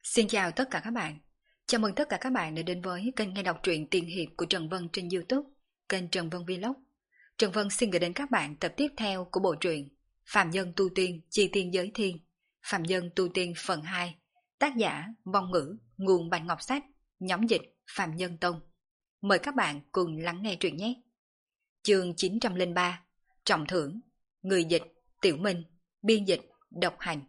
Xin chào tất cả các bạn. Chào mừng tất cả các bạn đã đến với kênh nghe đọc truyện tiên hiệp của Trần Vân trên YouTube, kênh Trần Vân Vlog. Trần Vân xin gửi đến các bạn tập tiếp theo của bộ truyện Phạm Nhân Tu Tiên Chi Tiên Giới Thiên, Phạm Nhân Tu Tiên phần 2, tác giả Vong Ngữ, nguồn Bạch Ngọc Sách, nhóm dịch Phạm Nhân Tông. Mời các bạn cùng lắng nghe truyện nhé. Chương 903, Trọng Thưởng, người dịch Tiểu Minh, biên dịch Độc Hành.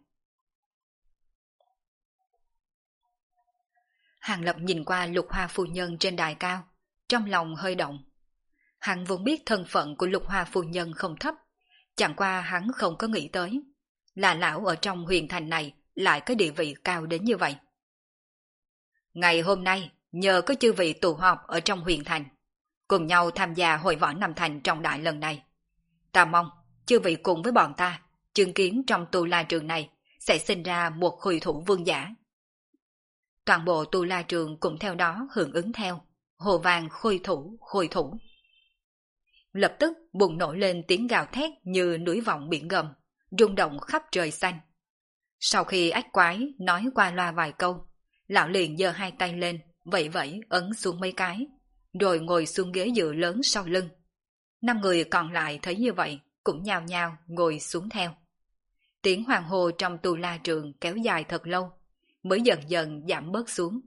Hàng Lập nhìn qua Lục Hoa phu nhân trên đài cao, trong lòng hơi động. Hắn vốn biết thân phận của Lục Hoa phu nhân không thấp, chẳng qua hắn không có nghĩ tới là lão ở trong huyền thành này lại có địa vị cao đến như vậy. Ngày hôm nay, nhờ có chư vị tụ họp ở trong huyền thành, cùng nhau tham gia hội võ Nam Thành trọng đại lần này. Ta mong chư vị cùng với bọn ta chứng kiến trong Tu La Trường này sẽ sinh ra một khôi thủ vương giả. Toàn bộ Tu La Trường cũng theo đó hưởng ứng theo, hồ vàng khôi thủ, khôi thủ. Lập tức bùng nổ lên tiếng gào thét như núi vọng biển gầm, rung động khắp trời xanh. Sau khi ách quái nói qua loa vài câu, lão liền giơ hai tay lên, vẫy vẫy ấn xuống mấy cái, rồi ngồi xuống ghế dựa lớn sau lưng. 5 người còn lại thấy như vậy, cũng nhao nhao ngồi xuống theo. Tiếng hoàng hô trong Tu La Trường kéo dài thật lâu, mới dần dần giảm bớt xuống.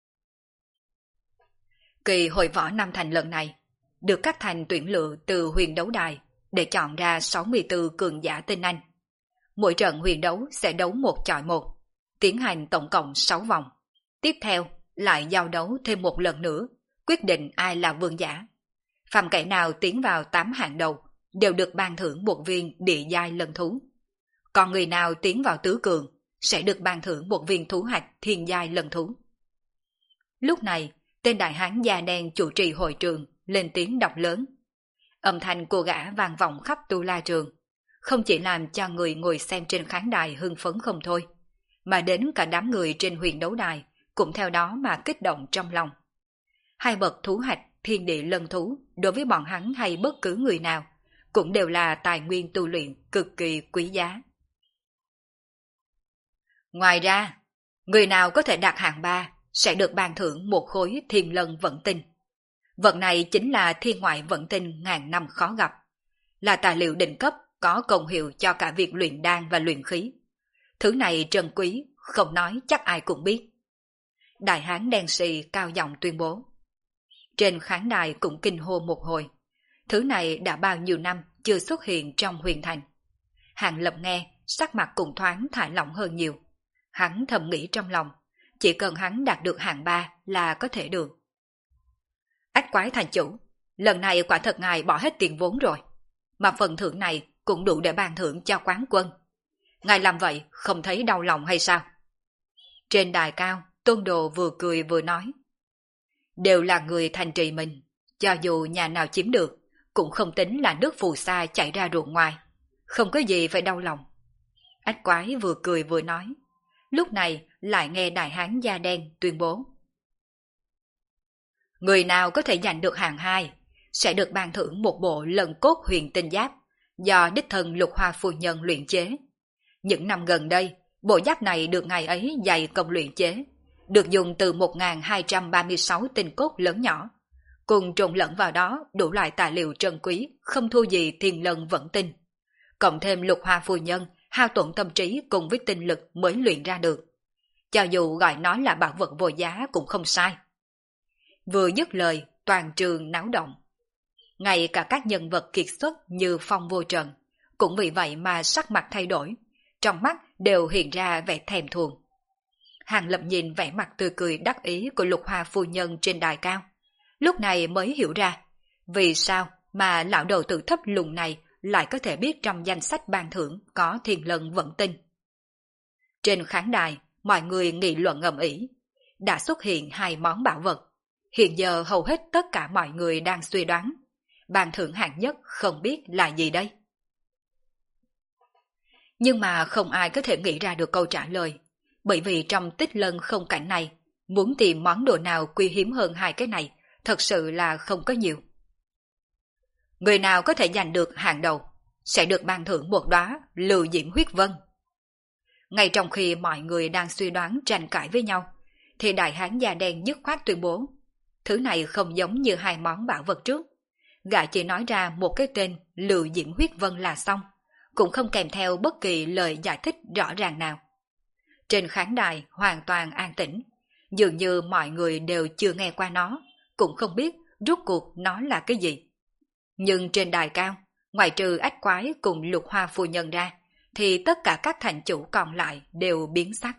Kỳ hội võ Nam Thành lần này được các thành tuyển lựa từ huyền đấu đài để chọn ra 64 cường giả tinh anh. Mỗi trận huyền đấu sẽ đấu 1 chọi 1, tiến hành tổng cộng 6 vòng. Tiếp theo lại giao đấu thêm một lần nữa, quyết định ai là vương giả. Phàm kẻ nào tiến vào 8 hạng đầu đều được ban thưởng một viên địa giai lân thú. Còn người nào tiến vào tứ cường sẽ được ban thưởng một viên thú hạch thiên giai lân thú. Lúc này, tên đại hán da đen chủ trì hội trường lên tiếng đọc lớn. Âm thanh của gã vang vọng khắp Tu La Trường, không chỉ làm cho người ngồi xem trên khán đài hưng phấn không thôi, mà đến cả đám người trên huyền đấu đài cũng theo đó mà kích động trong lòng. Hai bậc thú hạch thiên địa lân thú đối với bọn hắn hay bất cứ người nào cũng đều là tài nguyên tu luyện cực kỳ quý giá. Ngoài ra, người nào có thể đạt hạng 3 sẽ được ban thưởng một khối thiên lân vận tinh. Vật này chính là thiên ngoại vận tinh ngàn năm khó gặp, là tài liệu đỉnh cấp có công hiệu cho cả việc luyện đan và luyện khí. Thứ này trân quý, không nói chắc ai cũng biết. Đại hán đen xì cao giọng tuyên bố. Trên khán đài cũng kinh hô một hồi. Thứ này đã bao nhiêu năm chưa xuất hiện trong huyền thành. Hàng Lập nghe, sắc mặt cũng thoáng thả lỏng hơn nhiều. Hắn thầm nghĩ trong lòng, chỉ cần hắn đạt được hạng 3 là có thể được. Ách quái thành chủ, lần này quả thật ngài bỏ hết tiền vốn rồi, mà phần thưởng này cũng đủ để ban thưởng cho quán quân. Ngài làm vậy không thấy đau lòng hay sao? Trên đài cao, Tôn Đồ vừa cười vừa nói. Đều là người thành trì mình, cho dù nhà nào chiếm được, cũng không tính là nước phù sa chảy ra ruộng ngoài, không có gì phải đau lòng. Ách quái vừa cười vừa nói. Lúc này lại nghe đại hán da đen tuyên bố. Người nào có thể giành được hạng 2 sẽ được ban thưởng một bộ lân cốt huyền tinh giáp do đích thân Lục Hoa phu nhân luyện chế. Những năm gần đây, bộ giáp này được ngày ấy dày công luyện chế, được dùng từ 1236 tinh cốt lớn nhỏ, cùng trộn lẫn vào đó đủ loại tài liệu trân quý không thua gì thiên lân vận tinh. Cộng thêm Lục Hoa phu nhân hao tổn tâm trí cùng với tinh lực mới luyện ra được. Cho dù gọi nó là bảo vật vô giá cũng không sai. Vừa dứt lời, toàn trường náo động. Ngay cả các nhân vật kiệt xuất như Phong Vô Trần, cũng vì vậy mà sắc mặt thay đổi, trong mắt đều hiện ra vẻ thèm thuồng. Hàng Lập nhìn vẻ mặt tươi cười đắc ý của Lục Hoa phu nhân trên đài cao, lúc này mới hiểu ra, vì sao mà lão đầu tử thấp lùn này lại có thể biết trong danh sách ban thưởng có thiên lân vận tinh. Trên khán đài, mọi người nghị luận ầm ĩ. Đã xuất hiện 2 món bảo vật. Hiện giờ hầu hết tất cả mọi người đang suy đoán. Ban thưởng hạng nhất không biết là gì đây. Nhưng mà không ai có thể nghĩ ra được câu trả lời. Bởi vì trong tích lân không cảnh này, muốn tìm món đồ nào quý hiếm hơn 2 cái này, thật sự là không có nhiều. Người nào có thể giành được hạng đầu sẽ được ban thưởng một đóa lưu diễm huyết vân. Ngay trong khi mọi người đang suy đoán tranh cãi với nhau, thì đại hán da đen dứt khoát tuyên bố, thứ này không giống như hai món bảo vật trước. Gã chỉ nói ra một cái tên Lưu Diễm Huyết Vân là xong, cũng không kèm theo bất kỳ lời giải thích rõ ràng nào. Trên khán đài hoàn toàn an tĩnh, dường như mọi người đều chưa nghe qua nó, cũng không biết rốt cuộc nó là cái gì. Nhưng trên đài cao, ngoài trừ ách quái cùng Lục Hoa phu nhân ra, thì tất cả các thành chủ còn lại đều biến sắc.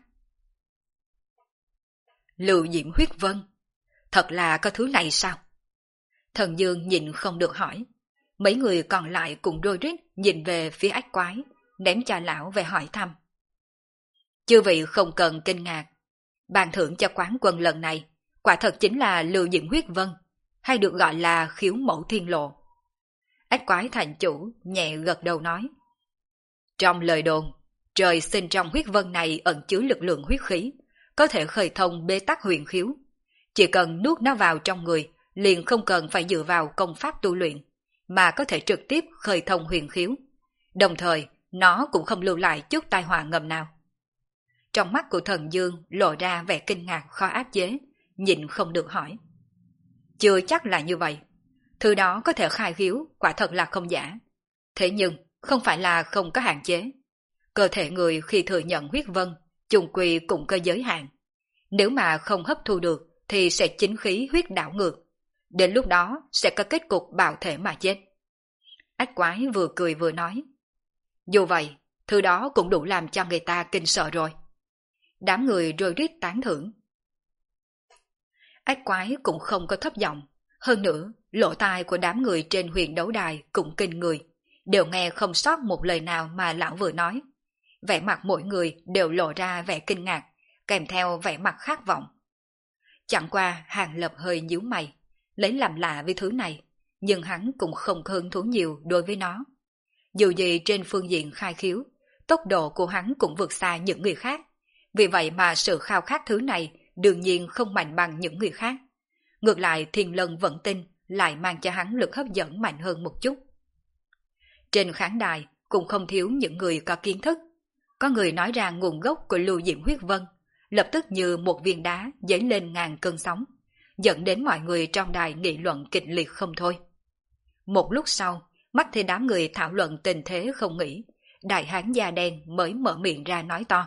Lưu Diễm Huyết Vân, thật là có thứ này sao? Thần Dương nhịn không được hỏi. Mấy người còn lại cũng rối rít nhìn về phía ách quái, ném cho lão về hỏi thăm. Chư vị không cần kinh ngạc, ban thưởng cho quán quân lần này quả thật chính là Lưu Diễm Huyết Vân, hay được gọi là Khiếu Mẫu Thiên Lộ. Ách quái thành chủ nhẹ gật đầu nói. Trong lời đồn, trời sinh trong huyết vân này ẩn chứa lực lượng huyết khí, có thể khơi thông bế tắc huyền khiếu. Chỉ cần nuốt nó vào trong người, liền không cần phải dựa vào công pháp tu luyện, mà có thể trực tiếp khơi thông huyền khiếu. Đồng thời, nó cũng không lưu lại chút tai họa ngầm nào. Trong mắt của Thần Dương lộ ra vẻ kinh ngạc khó áp chế, nhịn không được hỏi. Chưa chắc là như vậy. Thứ đó có thể khai khiếu, quả thật là không giả. Thế nhưng, không phải là không có hạn chế. Cơ thể người khi thừa nhận huyết vân, chung quy cũng có giới hạn. Nếu mà không hấp thu được, thì sẽ chính khí huyết đảo ngược. Đến lúc đó sẽ có kết cục bạo thể mà chết. Ách quái vừa cười vừa nói. Dù vậy, thứ đó cũng đủ làm cho người ta kinh sợ rồi. Đám người rối rít tán thưởng. Ách quái cũng không có thấp giọng. Hơn nữa, lỗ tai của đám người trên huyền đấu đài cũng kinh người. Đều nghe không sót một lời nào mà lão vừa nói. Vẻ mặt mỗi người đều lộ ra vẻ kinh ngạc, kèm theo vẻ mặt khát vọng. Chẳng qua Hàng Lập hơi nhíu mày, lấy làm lạ với thứ này, nhưng hắn cũng không hứng thú nhiều đối với nó. Dù gì trên phương diện khai khiếu, tốc độ của hắn cũng vượt xa những người khác, vì vậy mà sự khao khát thứ này đương nhiên không mạnh bằng những người khác. Ngược lại Thiên Lân Vận Tinh lại mang cho hắn lực hấp dẫn mạnh hơn một chút. Trên khán đài cũng không thiếu những người có kiến thức. Có người nói ra nguồn gốc của Lưu Diễm Huyết Vân, lập tức như một viên đá dấy lên ngàn cơn sóng, dẫn đến mọi người trong đài nghị luận kịch liệt không thôi. Một lúc sau, mắt thấy đám người thảo luận tình thế không nghỉ, đại hán da đen mới mở miệng ra nói to.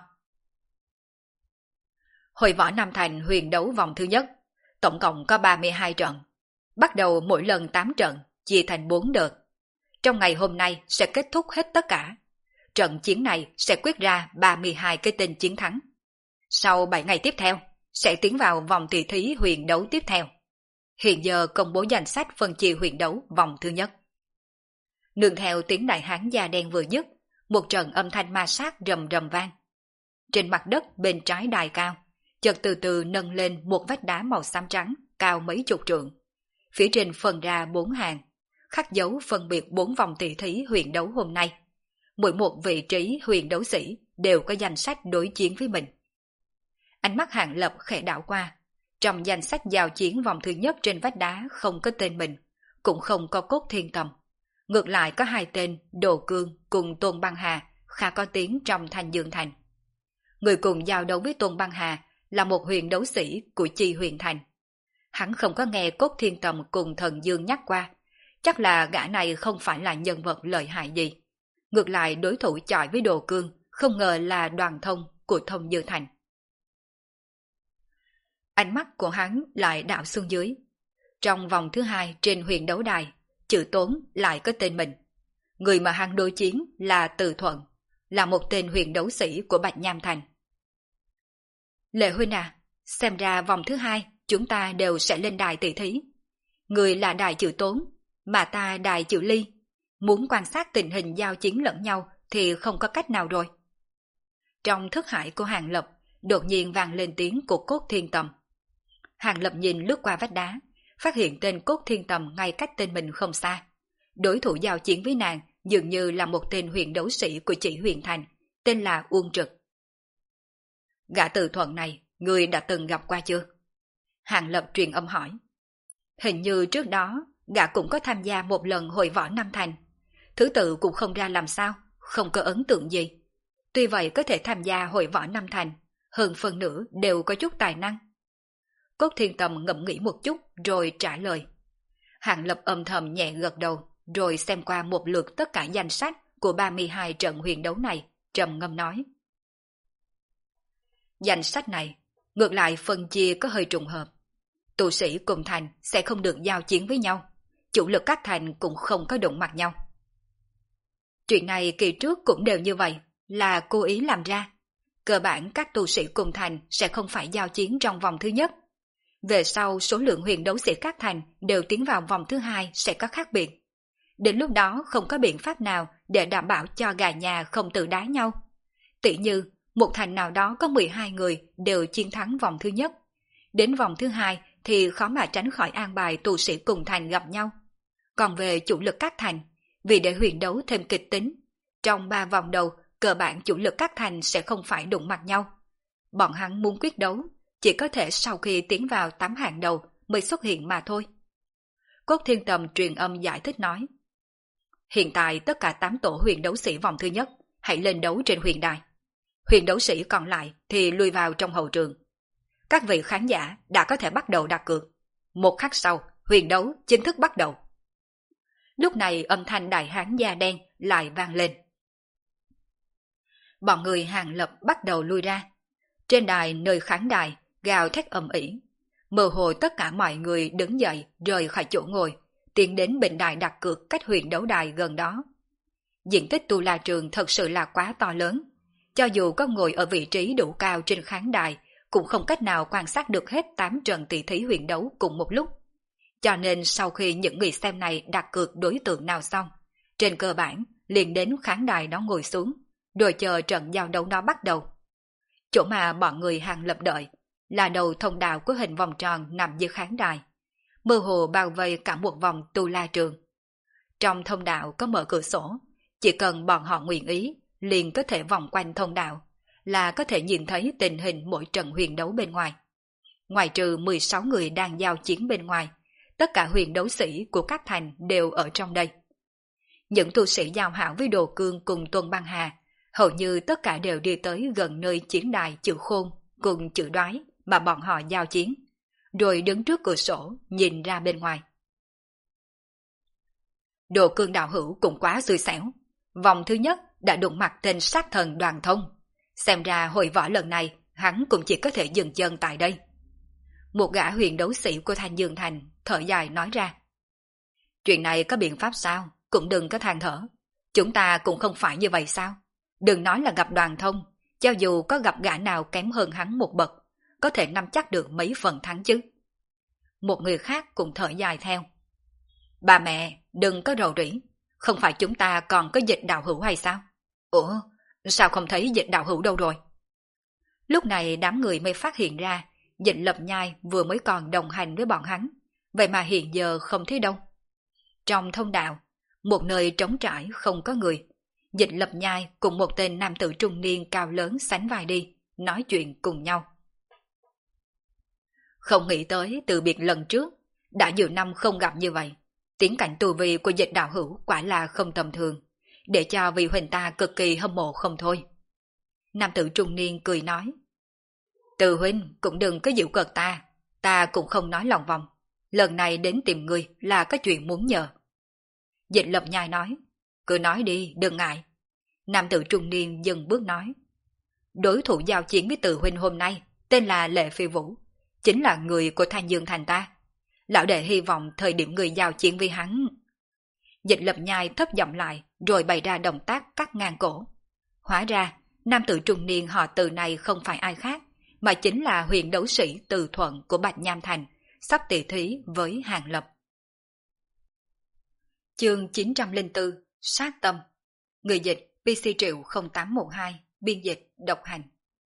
Hội võ Nam Thành huyền đấu vòng thứ nhất, tổng cộng có 32 trận. Bắt đầu mỗi lần 8 trận, chia thành 4 đợt. Trong ngày hôm nay sẽ kết thúc hết tất cả. Trận chiến này sẽ quyết ra 32 cái tên chiến thắng. Sau 7 ngày tiếp theo, sẽ tiến vào vòng tỷ thí huyền đấu tiếp theo. Hiện giờ công bố danh sách phân chia huyền đấu vòng thứ nhất. Nương theo tiếng đại hán da đen vừa dứt, một trận âm thanh ma sát rầm rầm vang. Trên mặt đất bên trái đài cao, chợt từ từ nâng lên một vách đá màu xám trắng cao mấy chục trượng. Phía trên phân ra 4 hàng, khắc dấu phân biệt 4 vòng tỷ thí huyền đấu hôm nay. Mỗi một vị trí huyền đấu sĩ đều có danh sách đối chiến với mình. Ánh mắt Hàng Lập khẽ đảo qua, trong danh sách giao chiến vòng thứ nhất trên vách đá không có tên mình, cũng không có Cốt Thiên Tầm. Ngược lại có 2 tên Đồ Cương cùng Tôn Băng Hà khá có tiếng trong Thanh Dương Thành. Người cùng giao đấu với Tôn Băng Hà là một huyền đấu sĩ của Chi Huyền Thành. Hắn không có nghe Cốt Thiên Tầm cùng Thần Dương nhắc qua, chắc là gã này không phải là nhân vật lợi hại gì. Ngược lại đối thủ chọi với Đồ Cương không ngờ là Đoàn Thông của Thông Dương Thành. Ánh mắt của hắn lại đảo xuống dưới. Trong vòng thứ 2 trên huyền đấu đài, chữ Tốn lại có tên mình. Người mà hắn đối chiến là Từ Thuận, là một tên huyền đấu sĩ của Bạch Nham Thành. Lệ huynh à, xem ra vòng thứ 2 chúng ta đều sẽ lên đài tỷ thí. Người là đài chữ Tốn, mà ta đài chữ Ly. Muốn quan sát tình hình giao chiến lẫn nhau thì không có cách nào rồi. Trong thức hải của Hàng Lập, đột nhiên vang lên tiếng của Cốt Thiên Tầm. Hàng Lập nhìn lướt qua vách đá, phát hiện tên Cốt Thiên Tầm ngay cách tên mình không xa. Đối thủ giao chiến với nàng dường như là một tên huyền đấu sĩ của Chỉ Huyền Thành, tên là Uông Trực. Gã Từ Thuận này, người đã từng gặp qua chưa? Hàng Lập truyền âm hỏi. Hình như trước đó, gã cũng có tham gia một lần hội võ Nam Thành. Thứ tự cũng không ra làm sao, không có ấn tượng gì. tuy vậy có thể tham gia hội võ năm thành, hơn phần nữa đều có chút tài năng. Cốt Thiên Tầm ngẫm nghĩ một chút rồi trả lời. Hàng Lập âm thầm nhẹ gật đầu, rồi xem qua một lượt tất cả danh sách của 32 trận huyền đấu này, trầm ngâm nói. Danh sách này, ngược lại phân chia có hơi trùng hợp. Tu sĩ cùng thành sẽ không được giao chiến với nhau, chủ lực các thành cũng không có đụng mặt nhau. Chuyện này kỳ trước cũng đều như vậy, là cố ý làm ra. Cơ bản các tu sĩ cùng thành sẽ không phải giao chiến trong vòng thứ nhất. Về sau số lượng huyền đấu sĩ các thành đều tiến vào vòng thứ hai sẽ có khác biệt. Đến lúc đó không có biện pháp nào để đảm bảo cho gà nhà không tự đá nhau. Tỷ như một thành nào đó có 12 người đều chiến thắng vòng thứ nhất. Đến vòng thứ hai thì khó mà tránh khỏi an bài tu sĩ cùng thành gặp nhau. Còn về chủ lực các thành, vì để huyền đấu thêm kịch tính, trong 3 vòng đầu cơ bản chủ lực các thành sẽ không phải đụng mặt nhau. Bọn hắn muốn quyết đấu, chỉ có thể sau khi tiến vào 8 hạng đầu mới xuất hiện mà thôi. Cốt Thiên Tầm truyền âm giải thích nói. Hiện tại tất cả 8 tổ huyền đấu sĩ vòng thứ nhất hãy lên đấu trên huyền đài. Huyền đấu sĩ còn lại thì lui vào trong hậu trường. Các vị khán giả đã có thể bắt đầu đặt cược. Một khắc sau, huyền đấu chính thức bắt đầu. Lúc này âm thanh đại hán da đen lại vang lên. Bọn người Hàng Lập bắt đầu lui ra. Trên đài nơi khán đài, gào thét ầm ĩ. Mơ hồ tất cả mọi người đứng dậy rời khỏi chỗ ngồi, tiến đến bên đài đặt cược cách huyền đấu đài gần đó. Diện tích tu la trường thật sự là quá to lớn. Cho dù có ngồi ở vị trí đủ cao trên khán đài, cũng không cách nào quan sát được hết 8 trận tỷ thí huyền đấu cùng một lúc. Cho nên sau khi những người xem này đặt cược đối tượng nào xong, trên cơ bản liền đến khán đài đó ngồi xuống, rồi chờ trận giao đấu đó bắt đầu. Chỗ mà bọn người Hàng Lập đợi là đầu thông đạo của hình vòng tròn nằm dưới khán đài, mơ hồ bao vây cả một vòng tu la trường. Trong thông đạo có mở cửa sổ, chỉ cần bọn họ nguyện ý, liền có thể vòng quanh thông đạo, là có thể nhìn thấy tình hình mỗi trận huyền đấu bên ngoài. Ngoài trừ 16 người đang giao chiến bên ngoài, tất cả huyền đấu sĩ của các thành đều ở trong đây. Những tu sĩ giao hảo với Đồ Cương cùng Tuân Băng Hà, hầu như tất cả đều đi tới gần nơi chiến đài chữ khôn cùng chữ đoái mà bọn họ giao chiến, rồi đứng trước cửa sổ nhìn ra bên ngoài. Đồ Cương đạo hữu cũng quá xui xẻo, vòng thứ nhất đã đụng mặt tên sát thần Đoàn Thông, xem ra hội võ lần này hắn cũng chỉ có thể dừng chân tại đây. Một gã huyền đấu sĩ của Thanh Dương Thành thở dài nói ra. Chuyện này có biện pháp sao? Cũng đừng có than thở. Chúng ta cũng không phải như vậy sao? Đừng nói là gặp Đoàn Thông, cho dù có gặp gã nào kém hơn hắn một bậc, có thể nắm chắc được mấy phần thắng chứ. Một người khác cũng thở dài theo. Bà mẹ, đừng có rầu rĩ, không phải chúng ta còn có Dịch đạo hữu hay sao? Ủa, sao không thấy Dịch đạo hữu đâu rồi? Lúc này đám người mới phát hiện ra, Dịch Lập Nhai vừa mới còn đồng hành với bọn hắn, vậy mà hiện giờ không thấy đâu. Trong thông đạo, một nơi trống trải không có người, Dịch Lập Nhai cùng một tên nam tử trung niên cao lớn sánh vai đi, nói chuyện cùng nhau. Không nghĩ tới từ biệt lần trước, đã nhiều năm không gặp như vậy, tiến cảnh tu vi của Dịch đạo hữu quả là không tầm thường, để cho vị huynh ta cực kỳ hâm mộ không thôi. Nam tử trung niên cười nói. Từ huynh cũng đừng có giễu cợt ta cũng không nói lòng vòng. Lần này đến tìm người là có chuyện muốn nhờ. Dịch Lập Nhai nói. Cứ nói đi, đừng ngại. Nam tử trung niên dừng bước nói. Đối thủ giao chiến với Từ huynh hôm nay tên là Lệ Phi Vũ, chính là người của Thanh Dương Thành ta. Lão đệ hy vọng thời điểm người giao chiến với hắn. Dịch Lập Nhai thấp giọng lại rồi bày ra động tác cắt ngang cổ. Hóa ra nam tử trung niên họ Từ này không phải ai khác, mà chính là huyền đấu sĩ Từ Thuận của Bạch Nham Thành, sắp tỷ thí với Hàng Lập. Chương 904 Sát Tâm. Người dịch PC Triệu 0812, biên dịch độc hành.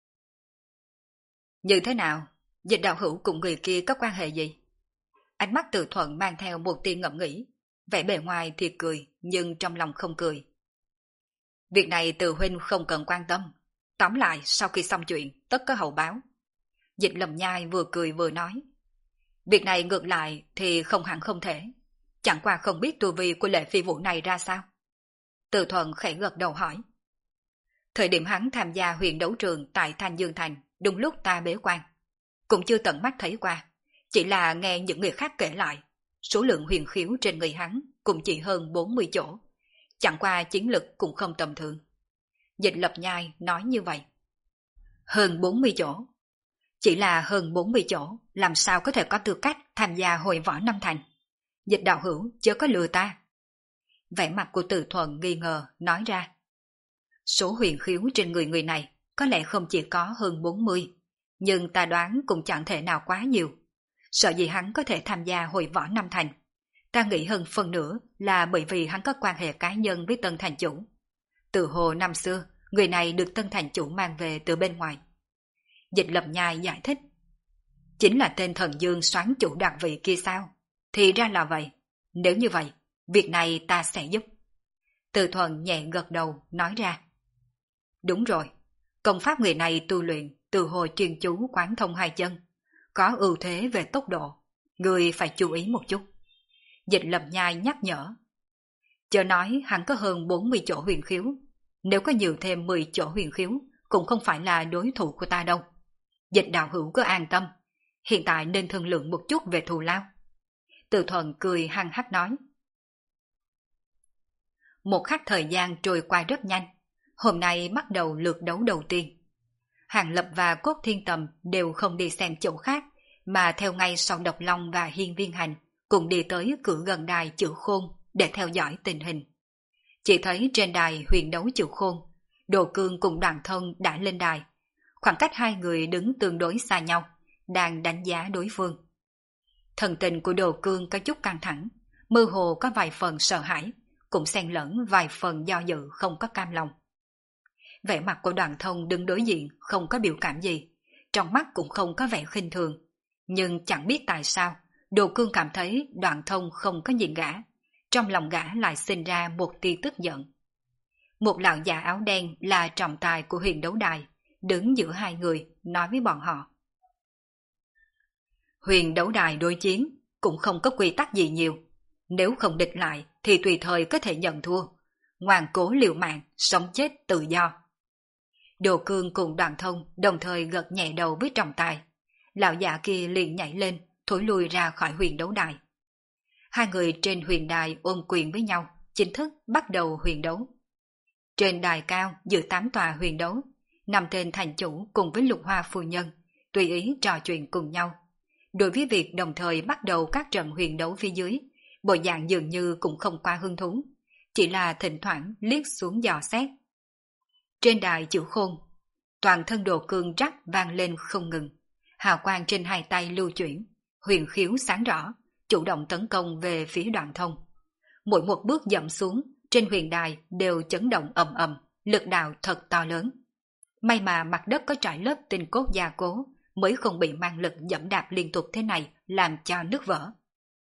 Như thế nào? Dịch đạo hữu cùng người kia có quan hệ gì? Ánh mắt Từ Thuận mang theo một tia ngẫm nghĩ, vẻ bề ngoài thì cười nhưng trong lòng không cười. Việc này Từ huynh không cần quan tâm, tóm lại sau khi xong chuyện tất có hậu báo. Dịch Lầm Nhai vừa cười vừa nói. Việc này ngược lại thì không hẳn không thể, chẳng qua không biết tu vi của Lệ Phi Vũ này ra sao. Từ Thuận khẽ gật đầu hỏi. Thời điểm hắn tham gia huyền đấu trường tại Thanh Dương Thành, đúng lúc ta bế quan. Cũng chưa tận mắt thấy qua, chỉ là nghe những người khác kể lại, số lượng huyền khiếu trên người hắn cũng chỉ hơn 40 chỗ. Chẳng qua chiến lực cũng không tầm thường. Dịch Lập Nhai nói như vậy. Hơn 40 chỗ. Chỉ là hơn 40 chỗ, làm sao có thể có tư cách tham gia hội võ năm thành. Dịch đạo hữu chớ có lừa ta. Vẻ mặt của Từ Thuần nghi ngờ nói ra. Số huyền khiếu trên người người này có lẽ không chỉ có hơn 40, nhưng ta đoán cũng chẳng thể nào quá nhiều. Sợ gì hắn có thể tham gia hội võ năm thành. Ta nghĩ hơn phần nữa là bởi vì hắn có quan hệ cá nhân với Tân Thành Chủ. Từ hồ năm xưa, người này được Tân Thành Chủ mang về từ bên ngoài. Dịch Lập Nhai giải thích. Chính là tên thần dương soán chủ đặc vị kia sao? Thì ra là vậy. Nếu như vậy, việc này ta sẽ giúp. Từ Thuần nhẹ gật đầu nói ra. Đúng rồi, công pháp người này tu luyện từ hồi chuyên chú quán thông hai chân. Có ưu thế về tốc độ, người phải chú ý một chút. Dịch Lập Nhai nhắc nhở. Chớ nói hắn có hơn 40 chỗ huyền khiếu. Nếu có nhiều thêm 10 chỗ huyền khiếu, cũng không phải là đối thủ của ta đâu. Dịch đạo hữu cứ an tâm, hiện tại nên thương lượng một chút về thù lao. Từ Thuần cười hăng hắc nói. Một khắc thời gian trôi qua rất nhanh. Hôm nay bắt đầu lượt đấu đầu tiên. Hàng Lập và Cốt Thiên Tầm đều không đi xem chỗ khác, mà theo ngay sau Độc Long và Hiên Viên Hành, cùng đi tới cửa gần đài Chữ Khôn để theo dõi tình hình. Chỉ thấy trên đài huyền đấu Chữ Khôn, Đồ Cương cùng Đoàn Thông đã lên đài. Khoảng cách hai người đứng tương đối xa nhau, đang đánh giá đối phương. Thần tình của Đồ Cương có chút căng thẳng, mơ hồ có vài phần sợ hãi, cũng xen lẫn vài phần do dự không có cam lòng. Vẻ mặt của Đoàn Thông đứng đối diện không có biểu cảm gì, trong mắt cũng không có vẻ khinh thường. Nhưng chẳng biết tại sao, Đồ Cương cảm thấy Đoàn Thông không có nhìn gã, trong lòng gã lại sinh ra một tia tức giận. Một lão già áo đen là trọng tài của huyền đấu đài, đứng giữa hai người, nói với bọn họ. Huyền đấu đài đối chiến, cũng không có quy tắc gì nhiều. Nếu không địch lại thì tùy thời có thể nhận thua. Ngoan cố liều mạng, sống chết tự do. Đồ Cương cùng Đoàn Thông đồng thời gật nhẹ đầu với trọng tài. Lão già kia liền nhảy lên, thối lui ra khỏi huyền đấu đài. Hai người trên huyền đài ôm quyền với nhau, chính thức bắt đầu huyền đấu. Trên đài cao giữa 8 tòa huyền đấu, 5 tên thành chủ cùng với Lục Hoa phu nhân tùy ý trò chuyện cùng nhau. Đối với việc đồng thời bắt đầu các trận huyền đấu phía dưới, bộ dạng dường như cũng không qua hứng thú, chỉ là thỉnh thoảng liếc xuống dò xét. Trên đài Chữ Khôn, toàn thân Đồ Cương rắc vang lên không ngừng, hào quang trên hai tay lưu chuyển, huyền khiếu sáng rõ, chủ động tấn công về phía Đoàn Thông. Mỗi một bước dậm xuống, trên huyền đài đều chấn động ầm ầm, lực đạo thật to lớn. May mà mặt đất có trải lớp tinh cốt gia cố, mới không bị mang lực dẫm đạp liên tục thế này làm cho nứt vỡ.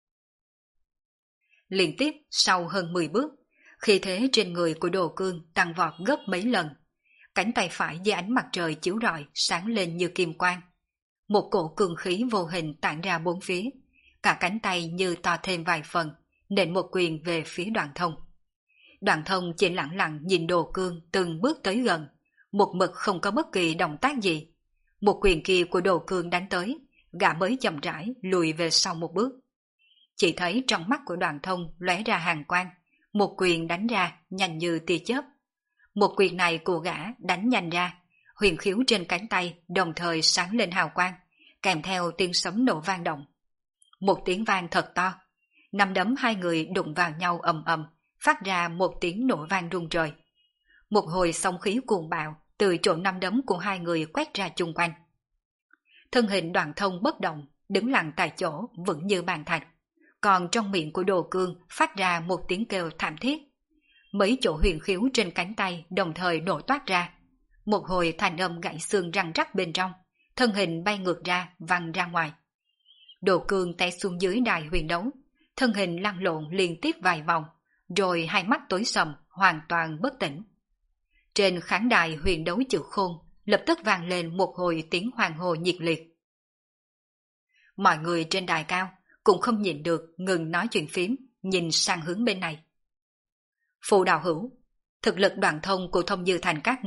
Liên tiếp sau hơn 10 bước, khí thế trên người của Đồ Cương tăng vọt gấp mấy lần. Cánh tay phải dưới ánh mặt trời chiếu rọi sáng lên như kim quang. Một cổ cường khí vô hình tản ra bốn phía, cả cánh tay như to thêm vài phần, nện một quyền về phía Đoàn Thông. Đoàn Thông chỉ lặng lặng nhìn Đồ Cương từng bước tới gần, một mực không có bất kỳ động tác gì. Một quyền kia của Đồ Cương đánh tới, gã mới chậm rãi lùi về sau một bước. Chỉ thấy trong mắt của Đoàn Thông lóe ra hàn quang, một quyền đánh ra nhanh như tia chớp. Một quyền này của gã đánh nhanh ra, huyền khiếu trên cánh tay đồng thời sáng lên hào quang, kèm theo tiếng sấm nổ vang động. Một tiếng vang thật to, nắm đấm hai người đụng vào nhau ầm ầm, phát ra một tiếng nổ vang rung trời. Một hồi sóng khí cuồng bạo từ chỗ nắm đấm của hai người quét ra chung quanh. Thân hình Đoàn Thông bất động, đứng lặng tại chỗ vững như bàn thạch. Còn trong miệng của Đồ Cương phát ra một tiếng kêu thảm thiết. Mấy chỗ huyền khiếu trên cánh tay đồng thời nổ toát ra. Một hồi thanh âm gãy xương răng rắc bên trong, thân hình bay ngược ra, văng ra ngoài. Đồ Cương té xuống dưới đài huyền đấu, thân hình lăn lộn liên tiếp vài vòng, rồi hai mắt tối sầm, hoàn toàn bất tỉnh. Trên khán đài huyền đấu Chữ Khôn lập tức vang lên một hồi tiếng hoan hô nhiệt liệt. Mọi người trên đài cao cũng không nhịn được ngừng nói chuyện phím, nhìn sang hướng bên này. Phụ đạo hữu, thực lực Đoàn Thông của Thông Dư Thành các ngươi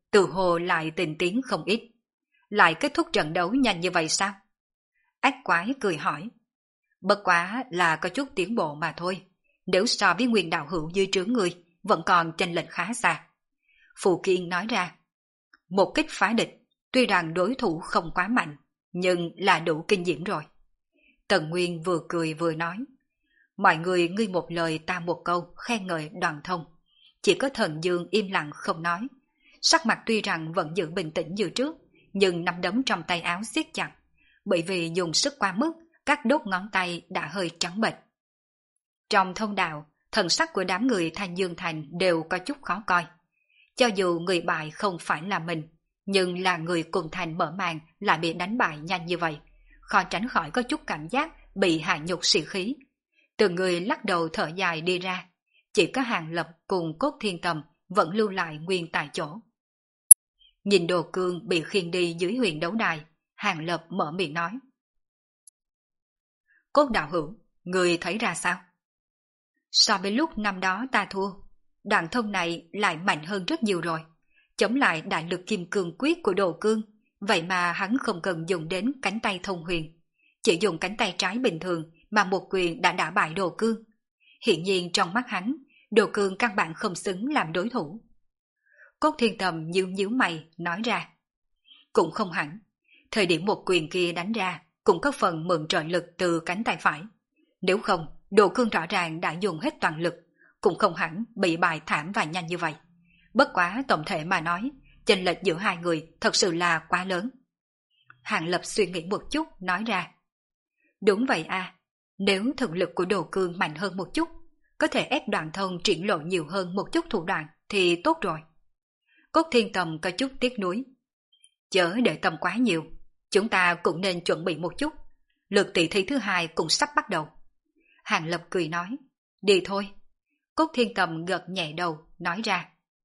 Từ hồ lại tình tiến không ít. Lại kết thúc trận đấu nhanh như vậy sao? Ác quái cười hỏi. Bất quá là có chút tiến bộ mà thôi. Nếu so với nguyên đạo hữu dưới trướng người, vẫn còn chênh lệch khá xa. Phù Kiên nói ra. Một kích phá địch, tuy rằng đối thủ không quá mạnh, nhưng là đủ kinh diễm rồi. Tần Nguyên vừa cười vừa nói. Mọi người ngươi một lời ta một câu khen ngợi Đoàn Thông. Chỉ có Thần Dương im lặng không nói. Sắc mặt tuy rằng vẫn giữ bình tĩnh như trước, nhưng nắm đấm trong tay áo siết chặt. Bởi vì dùng sức quá mức, các đốt ngón tay đã hơi trắng bệch. Trong thông đạo, thần sắc của đám người Thanh Dương Thành đều có chút khó coi. Cho dù người bại không phải là mình, nhưng là người cùng thành mở màn lại bị đánh bại nhanh như vậy, khó tránh khỏi có chút cảm giác bị hạ nhục sĩ khí. Từng người lắc đầu thở dài đi ra, chỉ có Hàng Lập cùng Cốt Thiên Tầm vẫn lưu lại nguyên tại chỗ. Nhìn Đồ Cương bị khiêng đi dưới huyền đấu đài, Hàng Lập mở miệng nói. Cốt đạo hữu, người thấy ra sao? So với lúc năm đó ta thua, Đoạn Thông này lại mạnh hơn rất nhiều rồi. Chống lại đại lực kim cương quyết của Đồ Cương, vậy mà hắn không cần dùng đến cánh tay thông huyền. Chỉ dùng cánh tay trái bình thường mà một quyền đã đả bại Đồ Cương. Hiện nhiên trong mắt hắn, Đồ Cương căn bản không xứng làm đối thủ. Cốt Thiên Tầm nhíu nhíu mày nói ra. Cũng không hẳn, thời điểm một quyền kia đánh ra cũng có phần mượn trợ lực từ cánh tay phải. Nếu không, Đồ Cương rõ ràng đã dùng hết toàn lực, cũng không hẳn bị bại thảm và nhanh như vậy. Bất quá tổng thể mà nói, chênh lệch giữa hai người thật sự là quá lớn. Hàng Lập suy nghĩ một chút nói ra. Đúng vậy à, nếu thực lực của Đồ Cương mạnh hơn một chút, có thể ép Đoạn Thông triển lộ nhiều hơn một chút thủ đoạn thì tốt rồi. Cốt Thiên Tầm có chút tiếc nuối. Chớ để tâm quá nhiều, chúng ta cũng nên chuẩn bị một chút. Lượt tỷ thí thứ hai cũng sắp bắt đầu. Hàng Lập cười nói. Đi thôi. Cốt Thiên Tầm gật nhẹ đầu nói ra.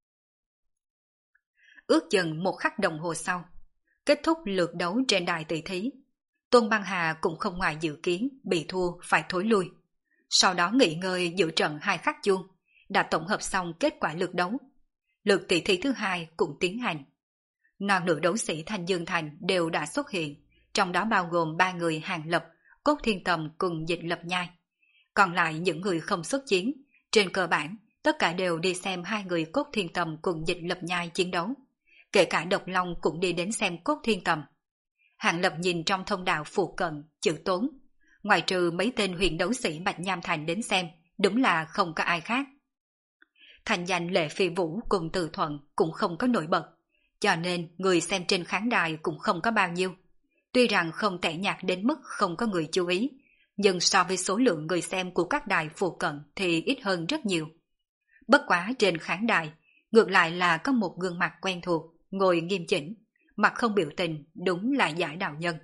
Ước chừng một khắc đồng hồ sau, kết thúc lượt đấu trên đài tỷ thí. Tôn Băng Hà cũng không ngoài dự kiến bị thua phải thối lui. Sau đó nghỉ ngơi giữa trận 2 khắc chuông, đã tổng hợp xong kết quả lượt đấu. Lượt tỷ thí thứ hai cũng tiến hành. Non nữ đấu sĩ Thanh Dương Thành đều đã xuất hiện, trong đó bao gồm 3 người Hàng Lập, Cốt Thiên Tầm cùng Dịch Lập Nhai. Còn lại những người không xuất chiến, trên cơ bản tất cả đều đi xem 2 người Cốt Thiên Tầm cùng Dịch Lập Nhai chiến đấu. Kể cả Độc Long cũng đi đến xem Cốt Thiên Tầm. Hàng Lập nhìn trong thông đạo phụ cận, chữ Tốn. Ngoài trừ mấy tên huyền đấu sĩ Bạch Nham Thành đến xem, đúng là không có ai khác. Thành danh Lệ Phi Vũ cùng Từ Thuận cũng không có nổi bật, cho nên người xem trên khán đài cũng không có bao nhiêu. Tuy rằng không tẻ nhạt đến mức không có người chú ý, nhưng so với số lượng người xem của các đài phụ cận thì ít hơn rất nhiều. Bất quá trên khán đài, ngược lại là có một gương mặt quen thuộc, ngồi nghiêm chỉnh, mặt không biểu tình, đúng là Giải đạo nhân.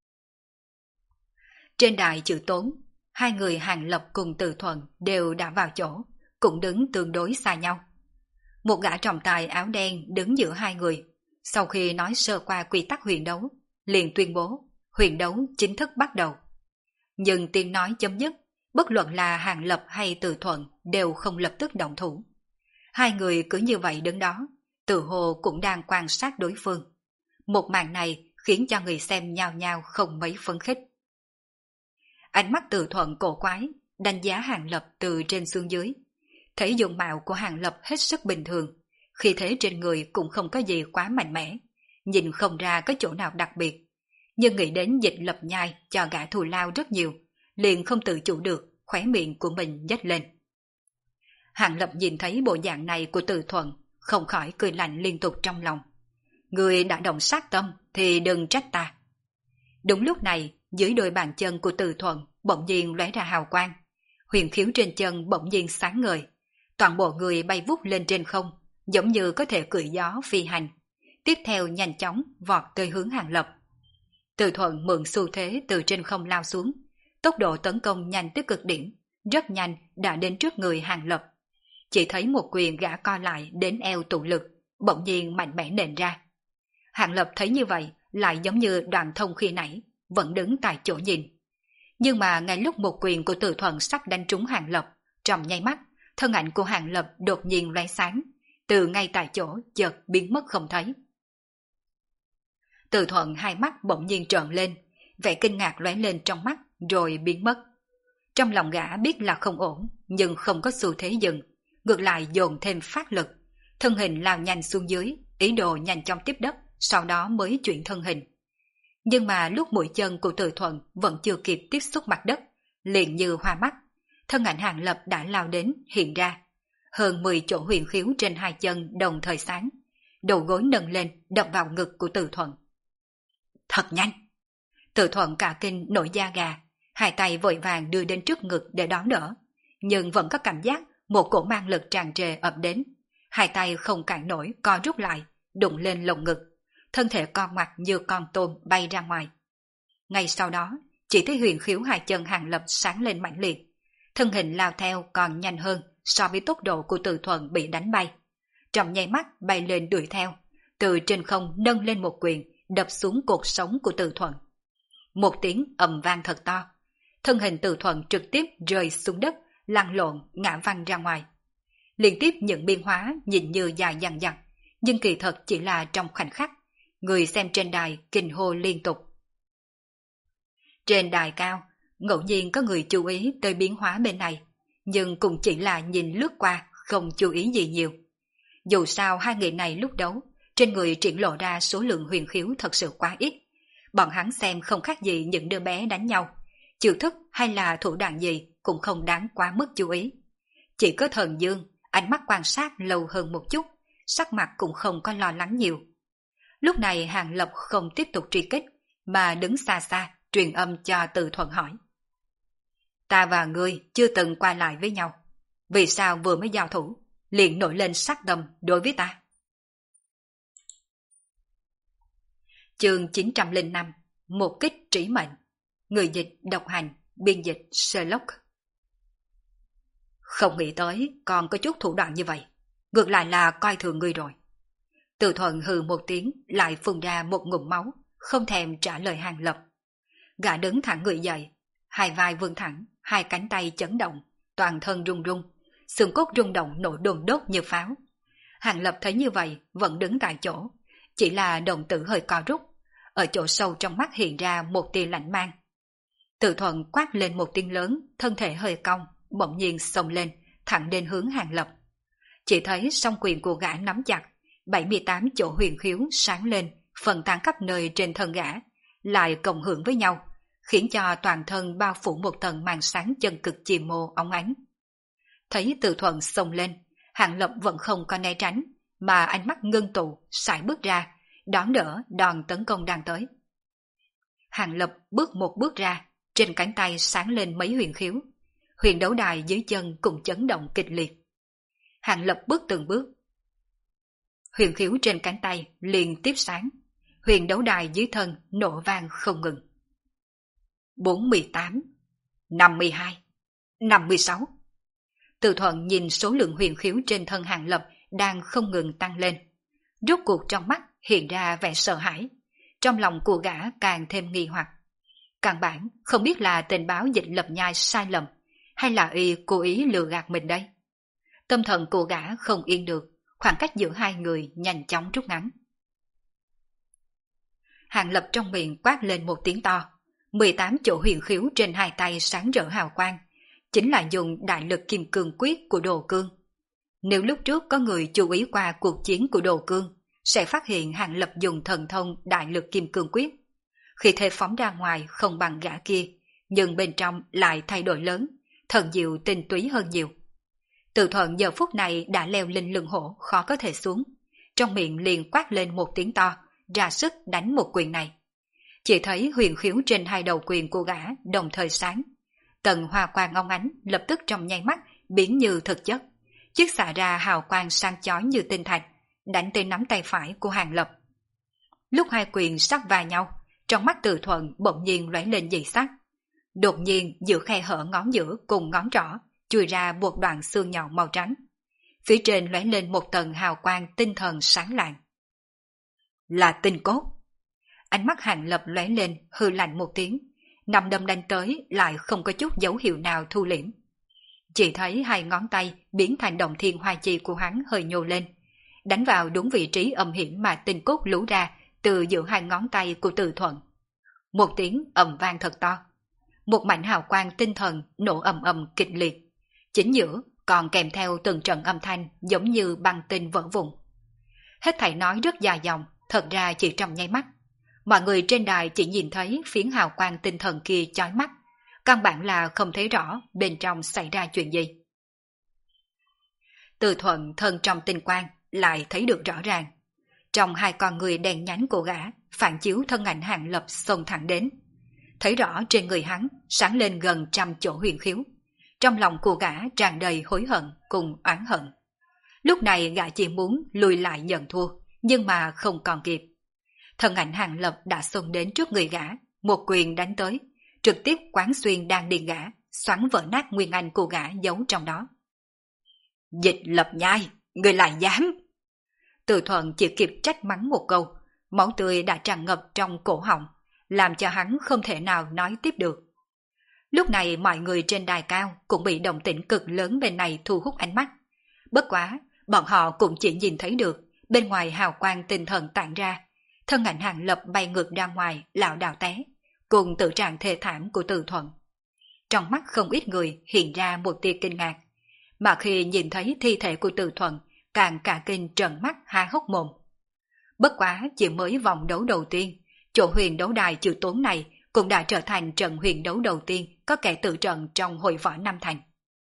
Trên đài chữ Tốn, 2 người Hàng Lập cùng Từ Thuận đều đã vào chỗ, cũng đứng tương đối xa nhau. Một gã trọng tài áo đen đứng giữa 2 người, sau khi nói sơ qua quy tắc huyền đấu, liền tuyên bố huyền đấu chính thức bắt đầu. Nhưng tiếng nói chấm dứt, bất luận là Hàng Lập hay Từ Thuận đều không lập tức động thủ. 2 người cứ như vậy đứng đó, tự hồ cũng đang quan sát đối phương. Một màn này khiến cho người xem nhao nhao không mấy phấn khích. Ánh mắt Từ Thuận cổ quái, đánh giá Hàng Lập từ trên xuống dưới. Thấy dung mạo của Hàng Lập hết sức bình thường, khi thế trên người cũng không có gì quá mạnh mẽ, nhìn không ra có chỗ nào đặc biệt. Nhưng nghĩ đến Dịch Lập Nhai cho gã thù lao rất nhiều, liền không tự chủ được, khóe miệng của mình nhếch lên. Hàng Lập nhìn thấy bộ dạng này của Từ Thuận, không khỏi cười lạnh liên tục trong lòng. Người đã động sát tâm thì đừng trách ta. Đúng lúc này, dưới đôi bàn chân của Từ Thuận bỗng nhiên lóe ra hào quang. Huyền khiếu trên chân bỗng nhiên sáng ngời. Toàn bộ người bay vút lên trên không, giống như có thể cưỡi gió phi hành. Tiếp theo nhanh chóng vọt tới hướng Hàng Lập. Từ Thuận mượn xu thế từ trên không lao xuống. Tốc độ tấn công nhanh tới cực điểm, rất nhanh đã đến trước người Hàng Lập. Chỉ thấy một quyền gã co lại đến eo tụ lực, bỗng nhiên mạnh mẽ nện ra. Hàng Lập thấy như vậy, lại giống như Đoàn Thông khi nãy, vẫn đứng tại chỗ nhìn. Nhưng mà ngay lúc một quyền của Từ Thuận sắp đánh trúng Hàng Lập, trong nháy mắt, thân ảnh của Hàng Lập đột nhiên lóe sáng, từ ngay tại chỗ chợt biến mất không thấy. Từ Thuận hai mắt bỗng nhiên trợn lên, vẻ kinh ngạc lóe lên trong mắt rồi biến mất. Trong lòng gã biết là không ổn, nhưng không có xu thế dừng, ngược lại dồn thêm phát lực, thân hình lao nhanh xuống dưới, ý đồ nhanh chóng tiếp đất, sau đó mới chuyển thân hình. Nhưng mà lúc mũi chân của Từ Thuận vẫn chưa kịp tiếp xúc mặt đất, liền như hoa mắt, thân ảnh Hàng Lập đã lao đến hiện ra. Hơn 10 chỗ huyền khiếu trên hai chân đồng thời sáng, đầu gối nâng lên đập vào ngực của Từ Thuận. Thật nhanh! Từ Thuận cả kinh nổi da gà, hai tay vội vàng đưa đến trước ngực để đón đỡ, nhưng vẫn có cảm giác một cổ mang lực tràn trề ập đến. Hai tay không cản nổi co rút lại, đụng lên lồng ngực, thân thể con mặt như con tôm bay ra ngoài. Ngay sau đó, chỉ thấy huyền khiếu hai chân Hàng Lập sáng lên mãnh liệt, thân hình lao theo còn nhanh hơn so với tốc độ của Từ Thuận bị đánh bay. Trong nháy mắt bay lên đuổi theo, từ trên không nâng lên một quyền, đập xuống cột sống của Từ Thuận. Một tiếng ầm vang thật to, thân hình Từ Thuận trực tiếp rơi xuống đất, lăn lộn ngã văng ra ngoài. Liên tiếp những biến hóa nhìn như dài dằng dặc, nhưng kỳ thật chỉ là trong khoảnh khắc. Người xem trên đài kinh hô liên tục. Trên đài cao, ngẫu nhiên có người chú ý tới biến hóa bên này, nhưng cũng chỉ là nhìn lướt qua, không chú ý gì nhiều. Dù sao hai người này lúc đấu, trên người triển lộ ra số lượng huyền khiếu thật sự quá ít. Bọn hắn xem không khác gì những đứa bé đánh nhau, chiêu thức hay là thủ đoạn gì cũng không đáng quá mức chú ý. Chỉ có Thần Dương, ánh mắt quan sát lâu hơn một chút, sắc mặt cũng không có lo lắng nhiều. Lúc này Hàng Lập không tiếp tục truy kích, mà đứng xa xa truyền âm cho Từ Thuận hỏi. Ta và ngươi chưa từng qua lại với nhau, vì sao vừa mới giao thủ liền nổi lên sát tâm đối với ta? Chương 905, một kích trĩ mệnh. Người dịch độc hành, biên dịch Sherlock. Không nghĩ tới còn có chút thủ đoạn như vậy, ngược lại là coi thường ngươi rồi. Từ Thuận hừ một tiếng, lại phun ra một ngụm máu, không thèm trả lời Hàng Lập. Gã đứng thẳng người dậy, hai vai vươn thẳng, hai cánh tay chấn động, toàn thân rung rung, xương cốt rung động nổ đùng đốt như pháo. Hàng Lập thấy như vậy, vẫn đứng tại chỗ, chỉ là đồng tử hơi co rút, ở chỗ sâu trong mắt hiện ra một tia lạnh mang. Từ Thuận quát lên một tiếng lớn, thân thể hơi cong, bỗng nhiên xông lên, thẳng đến hướng Hàng Lập. Chỉ thấy song quyền của gã nắm chặt, 78 chỗ huyền khiếu sáng lên, phân tán khắp nơi trên thân gã, lại cộng hưởng với nhau, khiến cho toàn thân bao phủ một tầng màn sáng chân cực chìm mô óng ánh. Thấy Từ Thuận xông lên, Hàng Lập vẫn không có né tránh, mà ánh mắt ngưng tụ, sải bước ra, đón đỡ đòn tấn công đang tới. Hàng Lập bước một bước ra, trên cánh tay sáng lên mấy huyền khiếu, huyền đấu đài dưới chân cũng chấn động kịch liệt. Hàng Lập bước từng bước, huyền khiếu trên cánh tay liền tiếp sáng, huyền đấu đài dưới thân nổ vang không ngừng. 48, 52, 56. Từ Thuận nhìn số lượng huyền khiếu trên thân Hàng Lập đang không ngừng tăng lên. Rốt cuộc trong mắt hiện ra vẻ sợ hãi, trong lòng của gã càng thêm nghi hoặc. Căn bản không biết là tình báo Dịch Lập Nhai sai lầm, hay là y cố ý lừa gạt mình đây. Tâm thần của gã không yên được, khoảng cách giữa hai người nhanh chóng rút ngắn. Hàng Lập trong miệng quát lên một tiếng to, 18 chỗ huyền khiếu trên hai tay sáng rỡ hào quang, chính là dùng đại lực kim cương quyết của Đồ Cương. Nếu lúc trước có người chú ý qua cuộc chiến của Đồ Cương, sẽ phát hiện Hàng Lập dùng thần thông đại lực kim cương quyết. Khi thế phóng ra ngoài không bằng gã kia, nhưng bên trong lại thay đổi lớn, thần diệu tinh túy hơn nhiều. Từ Thuận giờ phút này đã leo lên lưng hổ khó có thể xuống, trong miệng liền quát lên một tiếng to, ra sức đánh một quyền này. Chỉ thấy huyền khiếu trên hai đầu quyền của gã đồng thời sáng, tầng hoa quang óng ánh lập tức trong nháy mắt biến như thực chất, chiếc xạ ra hào quang sáng chói như tinh thạch, đánh tới nắm tay phải của Hàng Lập. Lúc hai quyền sắp va nhau, trong mắt Từ Thuận bỗng nhiên lóe lên dị sắc. Đột nhiên giữa khe hở ngón giữa cùng ngón trỏ chui ra một đoạn xương nhọn màu trắng. Phía trên lóe lên một tầng hào quang tinh thần sáng lạng. Là tinh cốt. Ánh mắt Hàng Lập lóe lên hư lạnh một tiếng, nằm đâm đánh tới lại không có chút dấu hiệu nào thu liễm. Chỉ thấy hai ngón tay biến thành động thiên hoa chi của hắn hơi nhô lên, đánh vào đúng vị trí âm hiểm mà tinh cốt lú ra từ giữa hai ngón tay của Từ Thuận. Một tiếng ầm vang thật to. Một mảnh hào quang tinh thần nổ ầm ầm kịch liệt. Chính giữa còn kèm theo từng trận âm thanh giống như băng tinh vỡ vụn. Hết thảy nói rất dài dòng, thật ra chỉ trong nháy mắt. Mọi người trên đài chỉ nhìn thấy phiến hào quang tinh thần kia chói mắt, căn bản là không thấy rõ bên trong xảy ra chuyện gì. Từ Thuận thân trong tinh quang lại thấy được rõ ràng. Trong hai con người đen nhánh của gã phản chiếu thân ảnh Hàng Lập xông thẳng đến. Thấy rõ trên người hắn sáng lên gần 100 chỗ huyền khiếu. Trong lòng của gã tràn đầy hối hận cùng oán hận. Lúc này gã chỉ muốn lùi lại nhận thua, nhưng mà không còn kịp. Thân ảnh Hàng Lập đã xông đến trước người gã, một quyền đánh tới, trực tiếp quán xuyên đang điền gã, xoắn vỡ nát nguyên anh của gã giấu trong đó. Dịch Lập Nhai, người lại dám! Từ Thuận chỉ kịp trách mắng một câu, máu tươi đã tràn ngập trong cổ họng, làm cho hắn không thể nào nói tiếp được. Lúc này mọi người trên đài cao cũng bị động tĩnh cực lớn bên này thu hút ánh mắt. Bất quá, bọn họ cũng chỉ nhìn thấy được bên ngoài hào quang tinh thần tản ra, thân ảnh Hàng Lập bay ngược ra ngoài lảo đảo té, cùng tự trạng thê thảm của Từ Thuận. Trong mắt không ít người hiện ra một tia kinh ngạc, mà khi nhìn thấy thi thể của Từ Thuận càng cả kinh trợn mắt há hốc mồm. Bất quá chỉ mới vòng đấu đầu tiên, chỗ huyền đấu đài Chữ Tốn này cũng đã trở thành trận huyền đấu đầu tiên có kẻ tự trận trong hội võ Nam Thành.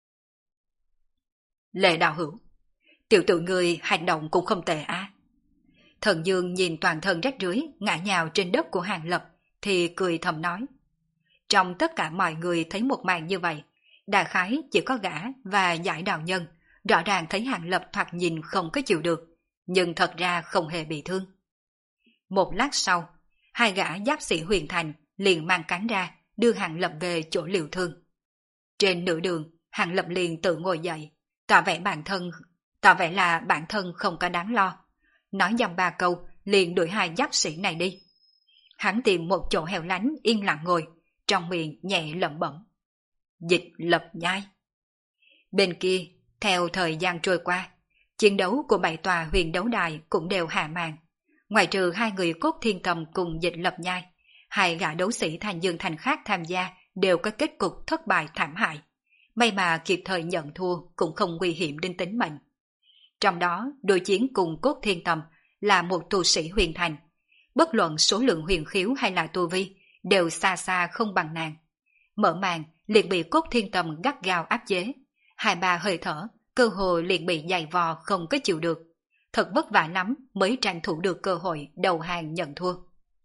Lệ Đạo Hữu, tiểu tử người hành động cũng không tệ á. Thần Dương nhìn toàn thân rách rưới ngã nhào trên đất của Hàng Lập thì cười thầm nói. Trong tất cả mọi người thấy một màn như vậy, đại khái chỉ có gã và Giải Đạo Nhân rõ ràng thấy Hàng Lập thoạt nhìn không có chịu được, nhưng thật ra không hề bị thương. Một lát sau, hai gã giáp sĩ Huyền Thành liền mang cánh ra đưa Hàng Lập về chỗ liệu thương. Trên nửa đường, Hàng Lập liền tự ngồi dậy, tỏ vẻ là bản thân không có đáng lo. Nói dăm ba câu liền đuổi hai giáp sĩ này đi. Hắn tìm một chỗ hẻo lánh yên lặng ngồi, trong miệng nhẹ lẩm bẩm. Dịch Lập Nhai. Bên kia, theo thời gian trôi qua, chiến đấu của 7 tòa huyền đấu đài cũng đều hạ màn. Ngoài trừ hai người Cốt Thiên Cầm cùng Dịch Lập Nhai, hai gã đấu sĩ Thanh Dương Thành khác tham gia đều có kết cục thất bại thảm hại. May mà kịp thời nhận thua cũng không nguy hiểm đến tính mệnh. Trong đó, đối chiến cùng Cốt Thiên Tầm là một tu sĩ huyền thành. Bất luận số lượng huyền khiếu hay là tu vi, đều xa xa không bằng nàng. Mở màn, liền bị Cốt Thiên Tầm gắt gao áp chế. 2-3 hơi thở, cơ hội liền bị dày vò không có chịu được. Thật vất vả lắm mới tranh thủ được cơ hội đầu hàng nhận thua.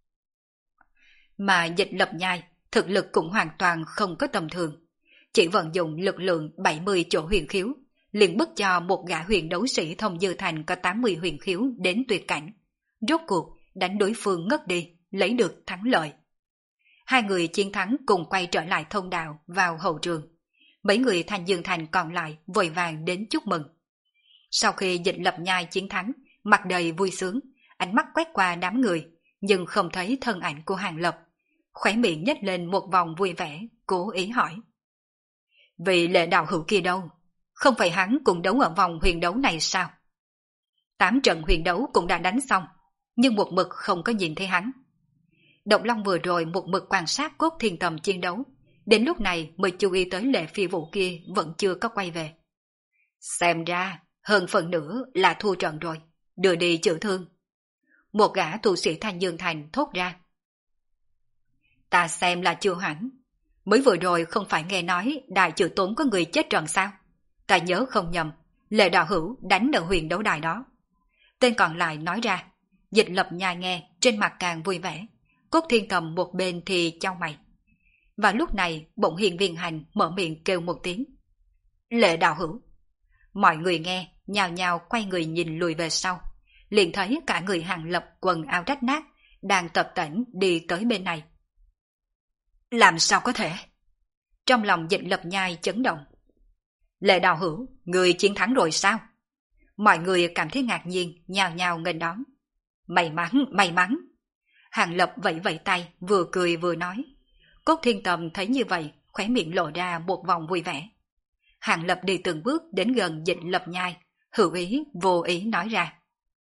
Mà Dịch Lập Nhai, thực lực cũng hoàn toàn không có tầm thường. Chỉ vận dụng lực lượng 70 chỗ huyền khiếu, liền bức cho một gã huyền đấu sĩ Thông Dư Thành có 80 huyền khiếu đến tuyệt cảnh. Rốt cuộc, đánh đối phương ngất đi, lấy được thắng lợi. Hai người chiến thắng cùng quay trở lại thông đạo vào hậu trường. Mấy người Thanh Dương Thành còn lại vội vàng đến chúc mừng. Sau khi Dịch Lập Nhai chiến thắng, mặt đầy vui sướng, ánh mắt quét qua đám người, nhưng không thấy thân ảnh của Hàng Lập. Khóe miệng nhếch lên một vòng vui vẻ, cố ý hỏi. Vị Lệ Đạo Hữu kia đâu? Không phải hắn cùng đấu ở vòng huyền đấu này sao? 8 trận huyền đấu cũng đã đánh xong, nhưng một mực không có nhìn thấy hắn. Độc Long vừa rồi một mực quan sát Cốt Thiên Tầm chiến đấu, đến lúc này mới chú ý tới Lệ Phi Vũ kia vẫn chưa có quay về. Xem ra, hơn phần nữa là thua trận rồi, đưa đi chữa thương. Một gã tu sĩ Thanh Dương Thành thốt ra. Ta xem là chưa hẳn. Mới vừa rồi không phải nghe nói Đại Chữ Tốn có người chết trận sao? Ta nhớ không nhầm, Lệ Đạo Hữu đánh ở huyền đấu đài đó. Tên còn lại nói ra. Dịch Lập Nhai nghe, trên mặt càng vui vẻ. Cốt Thiên Tầm một bên thì chau mày. Và lúc này bỗng Hiên Viên Hành mở miệng kêu một tiếng. Lệ Đạo Hữu. Mọi người nghe, nhào nhào quay người nhìn lùi về sau. Liền thấy cả người Hàng Lập quần áo rách nát, đang tập tễnh đi tới bên này. Làm sao có thể? Trong lòng Dịch Lập Nhai chấn động. Lệ Đạo Hữu, người chiến thắng rồi sao? Mọi người cảm thấy ngạc nhiên, nhào nhào nghênh đón. May mắn, may mắn. Hàng Lập vẫy vẫy tay, vừa cười vừa nói. Cốt Thiên Tầm thấy như vậy, khóe miệng lộ ra một vòng vui vẻ. Hàng Lập đi từng bước đến gần Dịch Lập Nhai, hữu ý, vô ý nói ra.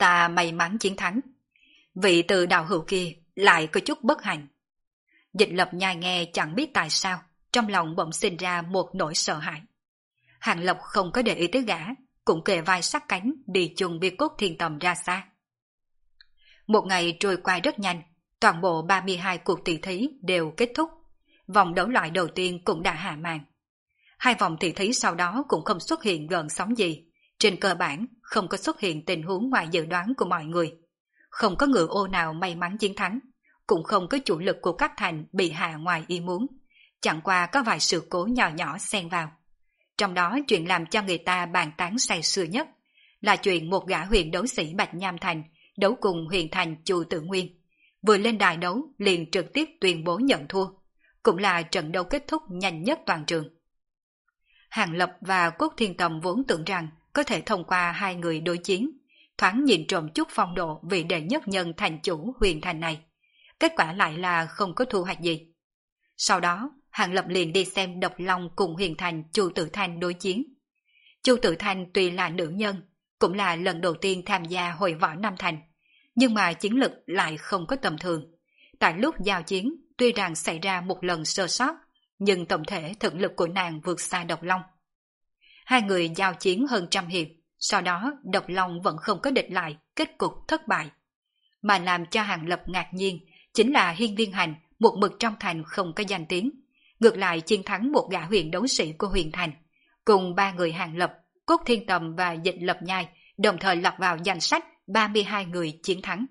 ta may mắn chiến thắng. Vị từ đạo hữu kia lại có chút bất hạnh. Dịch Lập Nhai nghe chẳng biết tại sao, trong lòng bỗng sinh ra một nỗi sợ hãi. Hàng Lập không có để ý tới gã, cũng kề vai sát cánh đi chung Bi Cốt Thiên Tầm ra xa. Một ngày trôi qua rất nhanh, toàn bộ 32 cuộc tỷ thí đều kết thúc. Vòng đấu loại đầu tiên cũng đã hạ màn. Hai vòng tỷ thí sau đó cũng không xuất hiện gợn sóng gì. Trên cơ bản, không có xuất hiện tình huống ngoài dự đoán của mọi người. Không có ngựa ô nào may mắn chiến thắng, cũng không có chủ lực của các thành bị hạ ngoài ý muốn. Chẳng qua có vài sự cố nhỏ nhỏ xen vào. Trong đó chuyện làm cho người ta bàn tán say sưa nhất là chuyện một gã huyền đấu sĩ Bạch Nham Thành đấu cùng huyền thành Chu Tử Nguyên. Vừa lên đài đấu liền trực tiếp tuyên bố nhận thua, cũng là trận đấu kết thúc nhanh nhất toàn trường. Hàng Lập và Cốt Thiên Tầm vốn tưởng rằng có thể thông qua hai người đối chiến, thoáng nhìn trộm chút phong độ vị đệ nhất nhân thành chủ huyền thành này. Kết quả lại là không có thu hoạch gì. Sau đó, Hàng Lập liền đi xem Độc Long cùng huyền thành Chu Tử Thanh đối chiến. Chu Tử Thanh tuy là nữ nhân, cũng là lần đầu tiên tham gia hội võ Nam Thành, nhưng mà chiến lực lại không có tầm thường. Tại lúc giao chiến, tuy rằng xảy ra một lần sơ sót, nhưng tổng thể thực lực của nàng vượt xa Độc Long. Hai người giao chiến hơn trăm hiệp, sau đó Độc Long vẫn không có địch lại, kết cục thất bại. Mà làm cho Hàng Lập ngạc nhiên, chính là Hiên Viên Hành một mực trong thành không có danh tiếng, ngược lại chiến thắng một gã huyền đấu sĩ của huyền thành, cùng ba người Hàng Lập, Cốt Thiên Tầm và Dịch Lập Nhai đồng thời lọt vào danh sách 32 người chiến thắng.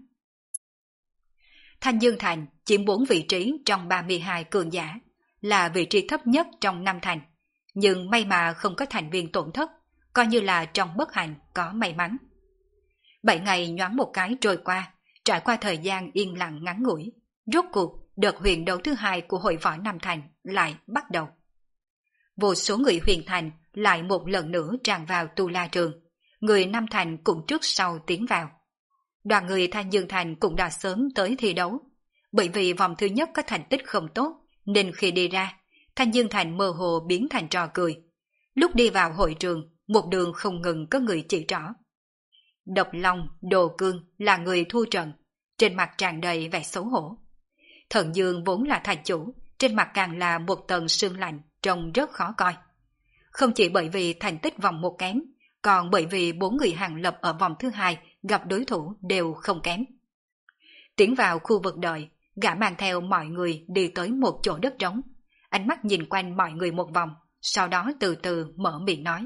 Thanh Dương Thành chiếm 4 vị trí trong 32 cường giả, là vị trí thấp nhất trong năm thành, nhưng may mà không có thành viên tổn thất, coi như là trong bất hạnh có may mắn. 7 ngày nhoáng một cái trôi qua, trải qua thời gian yên lặng ngắn ngủi, rốt cuộc đợt huyền đấu thứ hai của hội võ Nam Thành lại bắt đầu. Vô số người huyền thành lại một lần nữa tràn vào Tu La Trường, người Nam Thành cũng trước sau tiến vào. Đoàn người Thanh Dương Thành cũng đã sớm tới thi đấu, bởi vì vòng thứ nhất có thành tích không tốt, nên khi đi ra, Thanh Dương Thành mơ hồ biến thành trò cười. Lúc đi vào hội trường, một đường không ngừng có người chỉ trỏ. Độc Long, Đồ Cương là người thua trận, trên mặt tràn đầy vẻ xấu hổ. Thần Dương vốn là thành chủ, trên mặt càng là một tầng sương lạnh, trông rất khó coi. Không chỉ bởi vì thành tích vòng một kém, còn bởi vì 4 người Hàng Lập ở vòng thứ hai gặp đối thủ đều không kém. Tiến vào khu vực đợi, gã mang theo mọi người đi tới một chỗ đất trống, ánh mắt nhìn quanh mọi người một vòng, sau đó từ từ mở miệng nói.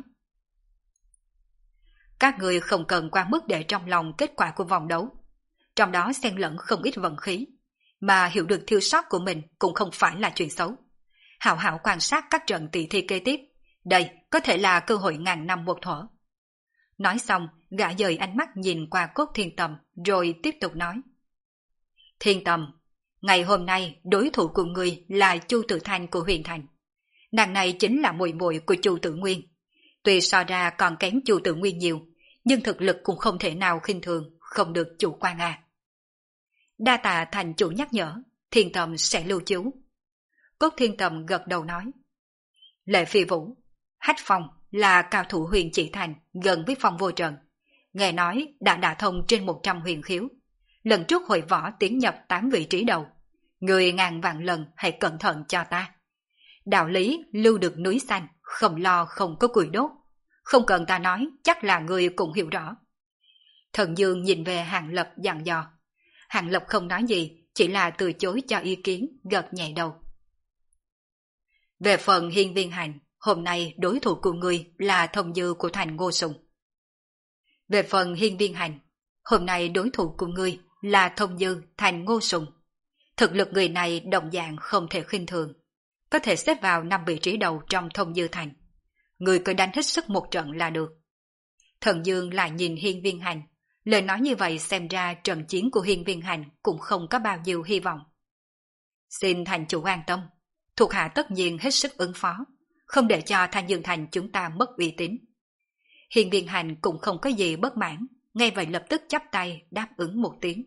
Các người không cần quá mức để trong lòng kết quả của vòng đấu, trong đó xen lẫn không ít vận khí, mà hiểu được thiếu sót của mình cũng không phải là chuyện xấu. Hảo hảo quan sát các trận tỷ thi kế tiếp, đây có thể là cơ hội ngàn năm một thuở. Nói xong, gã dời ánh mắt nhìn qua Cốt Thiên Tầm, rồi tiếp tục nói. Thiên Tầm, ngày hôm nay đối thủ của người là Chu Tử Thanh của huyền thành. Nàng này chính là muội muội của Chu Tử Nguyên. Tuy so ra còn kém Chu Tử Nguyên nhiều, nhưng thực lực cũng không thể nào khinh thường, không được chủ quan à. Đa tạ thành chủ nhắc nhở, Thiên Tầm sẽ lưu chú. Cốt Thiên Tầm gật đầu nói. Lệ Phi Vũ, Hách Phong là cao thủ huyền chỉ thành gần với Phong Vô Trần. Nghe nói đã đả thông trên 100 huyền khiếu. Lần trước hội võ tiến nhập 8 vị trí đầu. Người ngàn vạn lần hãy cẩn thận cho ta. Đạo lý lưu được núi xanh, không lo không có củi đốt. Không cần ta nói, chắc là người cũng hiểu rõ. Thần Dương nhìn về Hàng Lập dặn dò. Hàng Lập không nói gì, chỉ là từ chối cho ý kiến, gật nhẹ đầu. Về phần Hiên Viên Hành, hôm nay đối thủ của người là Thông Dư của thành Ngô Sùng. Về phần Hiên Viên Hành, hôm nay đối thủ của người là Thông Dư thành Ngô Sùng. Thực lực người này đồng dạng không thể khinh thường, có thể xếp vào 5 vị trí đầu trong Thông Dư thành. Người cứ đánh hết sức một trận là được. Thần Dương lại nhìn Hiên Viên Hành, lời nói như vậy xem ra trận chiến của Hiên Viên Hành cũng không có bao nhiêu hy vọng. Xin thành chủ an tâm, thuộc hạ tất nhiên hết sức ứng phó, không để cho Thanh Dương Thành chúng ta mất uy tín. Hiên Viên Hành cũng không có gì bất mãn, ngay vậy lập tức chắp tay đáp ứng một tiếng.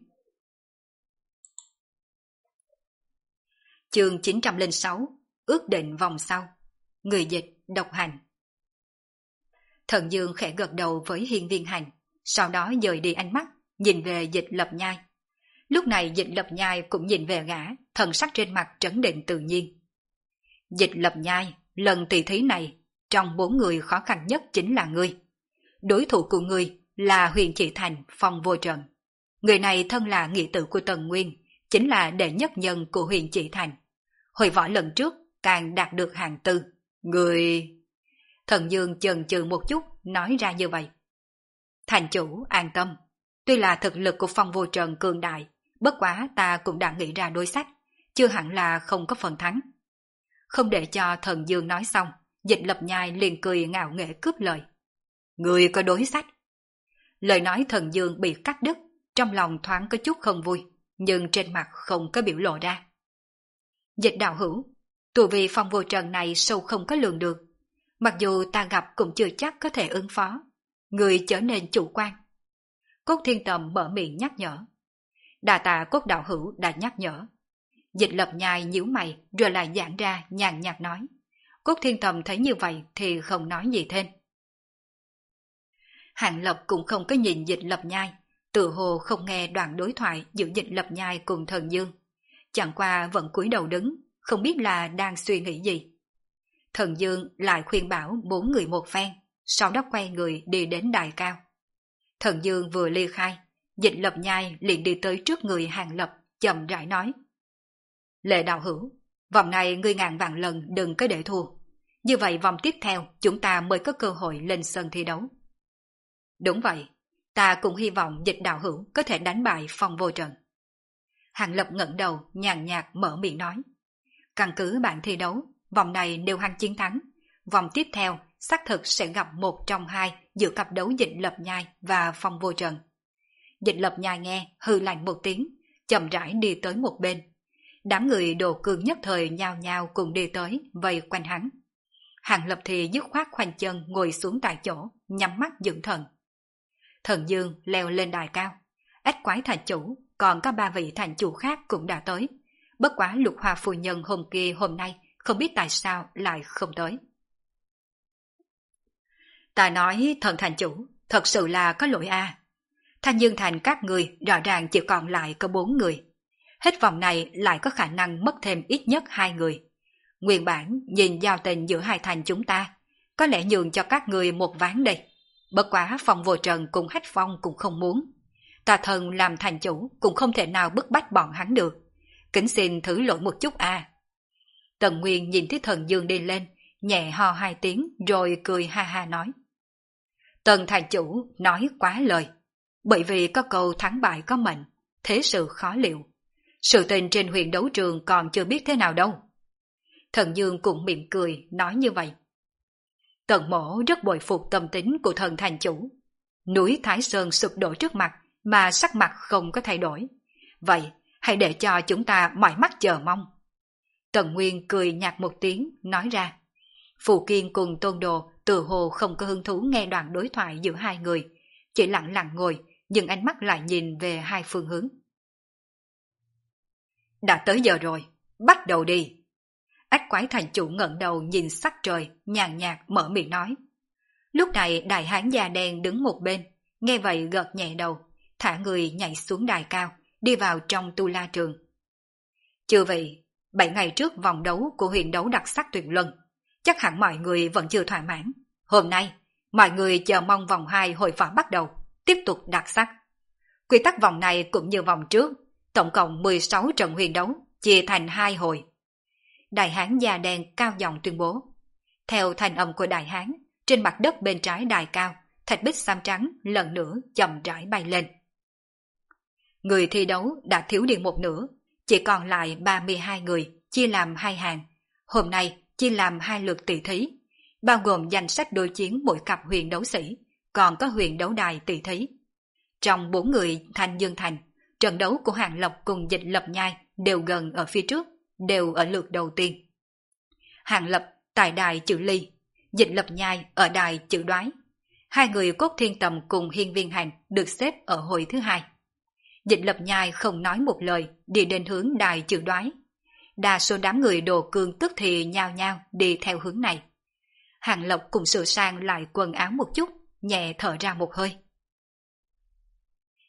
Chương 906, ước định vòng sau. Người dịch độc hành. Thần Dương khẽ gật đầu với Hiên Viên Hành, sau đó dời đi ánh mắt, nhìn về Dịch Lập Nhai. Lúc này Dịch Lập Nhai cũng nhìn về gã, thần sắc trên mặt trấn định tự nhiên. Dịch Lập Nhai, lần tỷ thí này, trong 4 người khó khăn nhất chính là ngươi. Đối thủ của ngươi là Huyền Chỉ Thành, Phong Vô Trần. Người này thân là nghĩa tử của Tần Nguyên, chính là đệ nhất nhân của Huyền Chỉ Thành. Hồi võ lần trước càng đạt được hạng tư. Người... Thần Dương chần chừ một chút, nói ra như vậy. Thành chủ an tâm. Tuy là thực lực của Phong Vô Trần cường đại, bất quá ta cũng đã nghĩ ra đối sách, chưa hẳn là không có phần thắng. Không để cho Thần Dương nói xong, Dịch Lập Nhai liền cười ngạo nghễ cướp lời. Người có đối sách. Lời nói Thần Dương bị cắt đứt, trong lòng thoáng có chút không vui, nhưng trên mặt không có biểu lộ ra. Dịch đạo hữu, tù vì Phong Vô Trần này sâu không có lường được. Mặc dù ta gặp cũng chưa chắc có thể ứng phó. Người trở nên chủ quan. Cốt Thiên Tầm mở miệng nhắc nhở. Đà tạ Cốt đạo hữu đã nhắc nhở. Dịch Lập Nhai nhíu mày rồi lại giãn ra nhàn nhạt nói. Cốt Thiên Tầm thấy như vậy thì không nói gì thêm. Hạng Lập cũng không có nhìn Dịch Lập Nhai, tự hồ không nghe đoạn đối thoại giữa Dịch Lập Nhai cùng Thần Dương. Chẳng qua vẫn cúi đầu đứng, không biết là đang suy nghĩ gì. Thần Dương lại khuyên bảo 4 người một phen, sau đó quay người đi đến đài cao. Thần Dương vừa ly khai, Dịch Lập Nhai liền đi tới trước người Hạng Lập, chậm rãi nói. Lệ đạo hữu, vòng này ngươi ngàn vạn lần đừng có để thua. Như vậy vòng tiếp theo chúng ta mới có cơ hội lên sân thi đấu. Đúng vậy, ta cũng hy vọng Dịch đạo hữu có thể đánh bại Phong Vô Trần. Hạng Lập ngẩng đầu nhàn nhạt mở miệng nói. Căn cứ bản thi đấu, vòng này nếu hắn chiến thắng, vòng tiếp theo xác thực sẽ gặp một trong hai giữa cặp đấu Dịch Lập Nhai và Phong Vô Trần. Dịch Lập Nhai nghe hừ lạnh một tiếng, chậm rãi đi tới một bên. Đám người Đồ Cương nhất thời nhao nhao cùng đi tới vây quanh hắn. Hạng Lập thì dứt khoát khoanh chân ngồi xuống tại chỗ, nhắm mắt dưỡng thần. Thần Dương leo lên đài cao. Ách Quái thành chủ, còn có 3 vị thành chủ khác cũng đã tới. Bất quá Lục Hoa phu nhân hôm kia hôm nay không biết tại sao lại không tới. Ta nói Thần thành chủ, thật sự là có lỗi a. Thanh Dương thành các người rõ ràng chỉ còn lại có 4 người. Hết vòng này lại có khả năng mất thêm ít nhất 2 người. Nguyên bản nhìn giao tình giữa hai thành chúng ta, có lẽ nhường cho các người một ván đây. Bất quá Phong Vô Trần cùng Hách Phong cũng không muốn. Ta Thần làm thành chủ cũng không thể nào bức bách bọn hắn được. Kính xin thử lỗi một chút a. Tần Nguyên nhìn thấy Thần Dương đi lên, nhẹ ho 2 tiếng rồi cười ha ha nói. Tần thành chủ nói quá lời. Bởi vì có câu thắng bại có mệnh, thế sự khó liệu. Sự tình trên huyền đấu trường còn chưa biết thế nào đâu. Thần Dương cũng mỉm cười nói như vậy. Tần mổ rất bội phục tâm tính của thần thành chủ. Núi Thái Sơn sụp đổ trước mặt mà sắc mặt không có thay đổi. Vậy hãy để cho chúng ta mỏi mắt chờ mong. Tần Nguyên cười nhạt một tiếng nói ra. Phù Kiên cùng Tôn Đồ tự hồ không có hứng thú nghe đoạn đối thoại giữa hai người, chỉ lặng lặng ngồi nhưng ánh mắt lại nhìn về hai phương hướng. Đã tới giờ rồi, bắt đầu đi. Ách Quái thành chủ ngẩng đầu nhìn sắc trời, nhàn nhạt mở miệng nói. Lúc này đại hán da đen đứng một bên, nghe vậy gật nhẹ đầu, thả người nhảy xuống đài cao, đi vào trong tu la trường. Chư vị, 7 ngày trước vòng đấu của huyền đấu đặc sắc tuyệt luân, chắc hẳn mọi người vẫn chưa thỏa mãn. Hôm nay, mọi người chờ mong vòng 2 hội võ bắt đầu, tiếp tục đặc sắc. Quy tắc vòng này cũng như vòng trước, tổng cộng 16 trận huyền đấu, chia thành 2 hồi. Đại hán da đen cao giọng tuyên bố. Theo thanh âm của đại hán, trên mặt đất bên trái đài cao, thạch bích xám trắng lần nữa chậm rãi bay lên. Người thi đấu đã thiếu đi một nửa, chỉ còn lại 32 người, chia làm 2 hàng. Hôm nay chia làm 2 lượt tỷ thí, bao gồm danh sách đối chiến mỗi cặp huyền đấu sĩ, còn có huyền đấu đài tỷ thí. Trong 4 người Thanh Dương Thành, trận đấu của Hạng Lập cùng Dịch Lập Nhai đều gần ở phía trước, đều ở lượt đầu tiên. Hạng Lập tại đài chữ ly, Dịch Lập Nhai ở đài chữ đoái. 2 người Cốt Thiên Tầm cùng Hiên Viên Hành được xếp ở hồi thứ 2. Dịch Lập Nhai không nói một lời, đi đến hướng đài chữ đoái. Đa số đám người Đồ Cương tức thì nhao nhao đi theo hướng này. Hạng Lập cùng sửa sang lại quần áo một chút, nhẹ thở ra một hơi.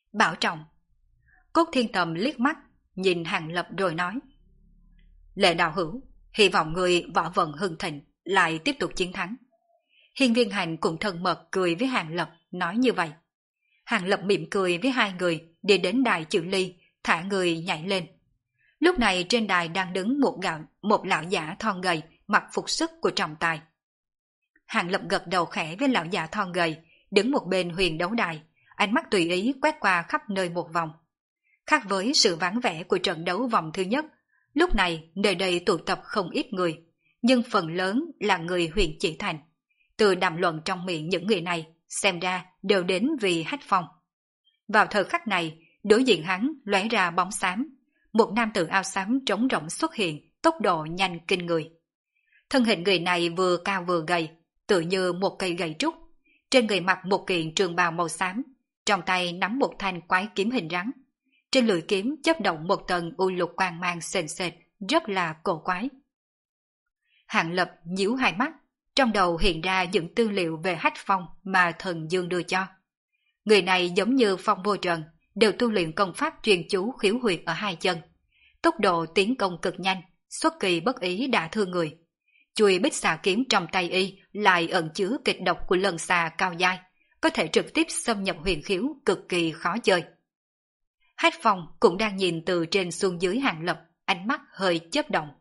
Bảo trọng. Cốt Thiên Tầm liếc mắt, nhìn Hàng Lập rồi nói. Lệ đạo hữu, hy vọng người võ vận hưng thịnh, lại tiếp tục chiến thắng. Hiên Viên Hành cũng thân mật cười với Hàng Lập, nói như vậy. Hàng Lập mỉm cười với hai người, đi đến đài chữ ly, thả người nhảy lên. Lúc này trên đài đang đứng một lão giả thon gầy, mặc phục sức của trọng tài. Hàng Lập gật đầu khẽ với lão giả thon gầy, đứng một bên huyền đấu đài, ánh mắt tùy ý quét qua khắp nơi một vòng. Khác với sự vắng vẻ của trận đấu vòng thứ nhất, lúc này nơi đây tụ tập không ít người, nhưng phần lớn là người huyện Chỉ Thành. Từ đàm luận trong miệng những người này, xem ra đều đến vì Hách Phong. Vào thời khắc này, đối diện hắn lóe ra bóng xám. Một nam tử áo xám trống rỗng xuất hiện, tốc độ nhanh kinh người. Thân hình người này vừa cao vừa gầy, tự như một cây gậy trúc. Trên người mặc một kiện trường bào màu xám, trong tay nắm một thanh quái kiếm hình rắn. Trên lưỡi kiếm chớp động một tầng u lục quang mang sền sệt, rất là cổ quái. Hạng Lập nhíu hai mắt, trong đầu hiện ra những tư liệu về Hách Phong mà thần Dương đưa cho. Người này giống như Phong Vô Trần, đều tu luyện công pháp truyền chú khiếu huyệt ở hai chân. Tốc độ tiến công cực nhanh, xuất kỳ bất ý đã thương người. Chùi bích xà kiếm trong tay y lại ẩn chứa kịch độc của lần xà cao dai, có thể trực tiếp xâm nhập huyền khiếu, cực kỳ khó chơi. Hách Phong cũng đang nhìn từ trên xuống dưới Hạng Lập, ánh mắt hơi chớp động.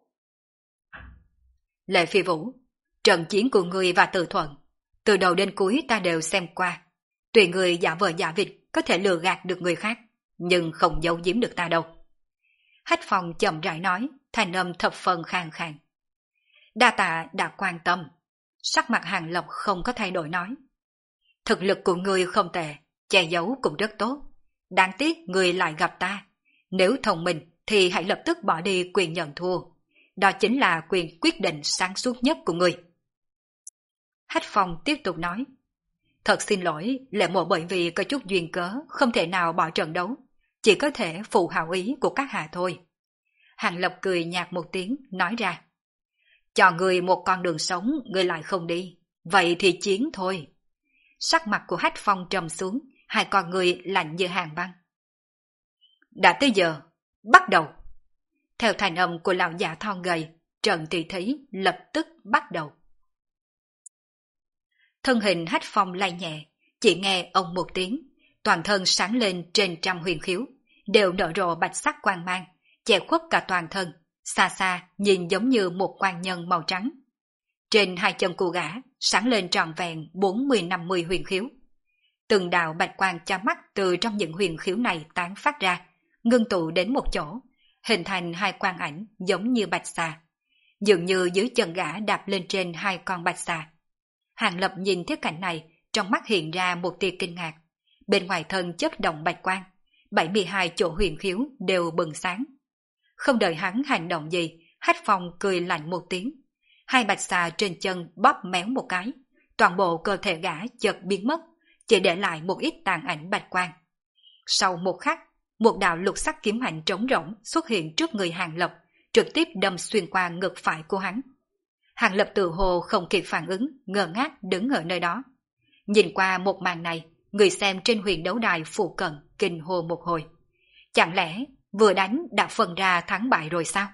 Lệ Phi Vũ, trận chiến của ngươi và Từ Thuận, từ đầu đến cuối ta đều xem qua. Tùy người giả vờ giả vịt có thể lừa gạt được người khác, nhưng không giấu giếm được ta đâu. Hách Phong chậm rãi nói, thanh âm thập phần khàn khàn. Đa tạ đã quan tâm. Sắc mặt Hàng Lập không có thay đổi nói. Thực lực của ngươi không tệ, che giấu cũng rất tốt. Đáng tiếc ngươi lại gặp ta. Nếu thông minh thì hãy lập tức bỏ đi quyền nhận thua. Đó chính là quyền quyết định sáng suốt nhất của ngươi. Hách Phong tiếp tục nói. Thật xin lỗi, Lệ Mộ bởi vì có chút duyên cớ không thể nào bỏ trận đấu. Chỉ có thể phụ hảo ý của các hạ thôi. Hàng Lập cười nhạt một tiếng, nói ra. Cho người một con đường sống, người lại không đi. Vậy thì chiến thôi. Sắc mặt của Hách Phong trầm xuống, hai con người lạnh như hàng băng. Đã tới giờ, bắt đầu. Theo thành âm của lão già thon gầy, trận tỷ thí lập tức bắt đầu. Thân hình Hách Phong lay nhẹ, chỉ nghe ông một tiếng, toàn thân sáng lên trên trăm huyền khiếu, đều nở rộ bạch sắc quang mang, che khuất cả toàn thân, xa xa nhìn giống như một quan nhân màu trắng. Trên hai chân của gã sáng lên tròn vẹn 40-50 huyền khiếu. Từng đạo bạch quang chói mắt từ trong những huyền khiếu này tán phát ra, ngưng tụ đến một chỗ, hình thành hai quang ảnh giống như bạch xà. Dường như dưới chân gã đạp lên trên hai con bạch xà. Hàng Lập nhìn thấy cảnh này, trong mắt hiện ra một tia kinh ngạc. Bên ngoài thân chớp động bạch quang, 72 chỗ huyền khiếu đều bừng sáng. Không đợi hắn hành động gì, Hách Phong cười lạnh một tiếng. Hai bạch xà trên chân bóp méo một cái, toàn bộ cơ thể gã chợt biến mất, chỉ để lại một ít tàn ảnh bạch quang. Sau một khắc, một đạo lục sắc kiếm ảnh trống rỗng xuất hiện trước người Hàng Lập, trực tiếp đâm xuyên qua ngực phải của hắn. Hàng Lập tự hồ không kịp phản ứng, ngơ ngác đứng ở nơi đó. Nhìn qua một màn này, người xem trên huyền đấu đài phụ cận kinh hô một hồi. Chẳng lẽ vừa đánh đã phân ra thắng bại rồi sao?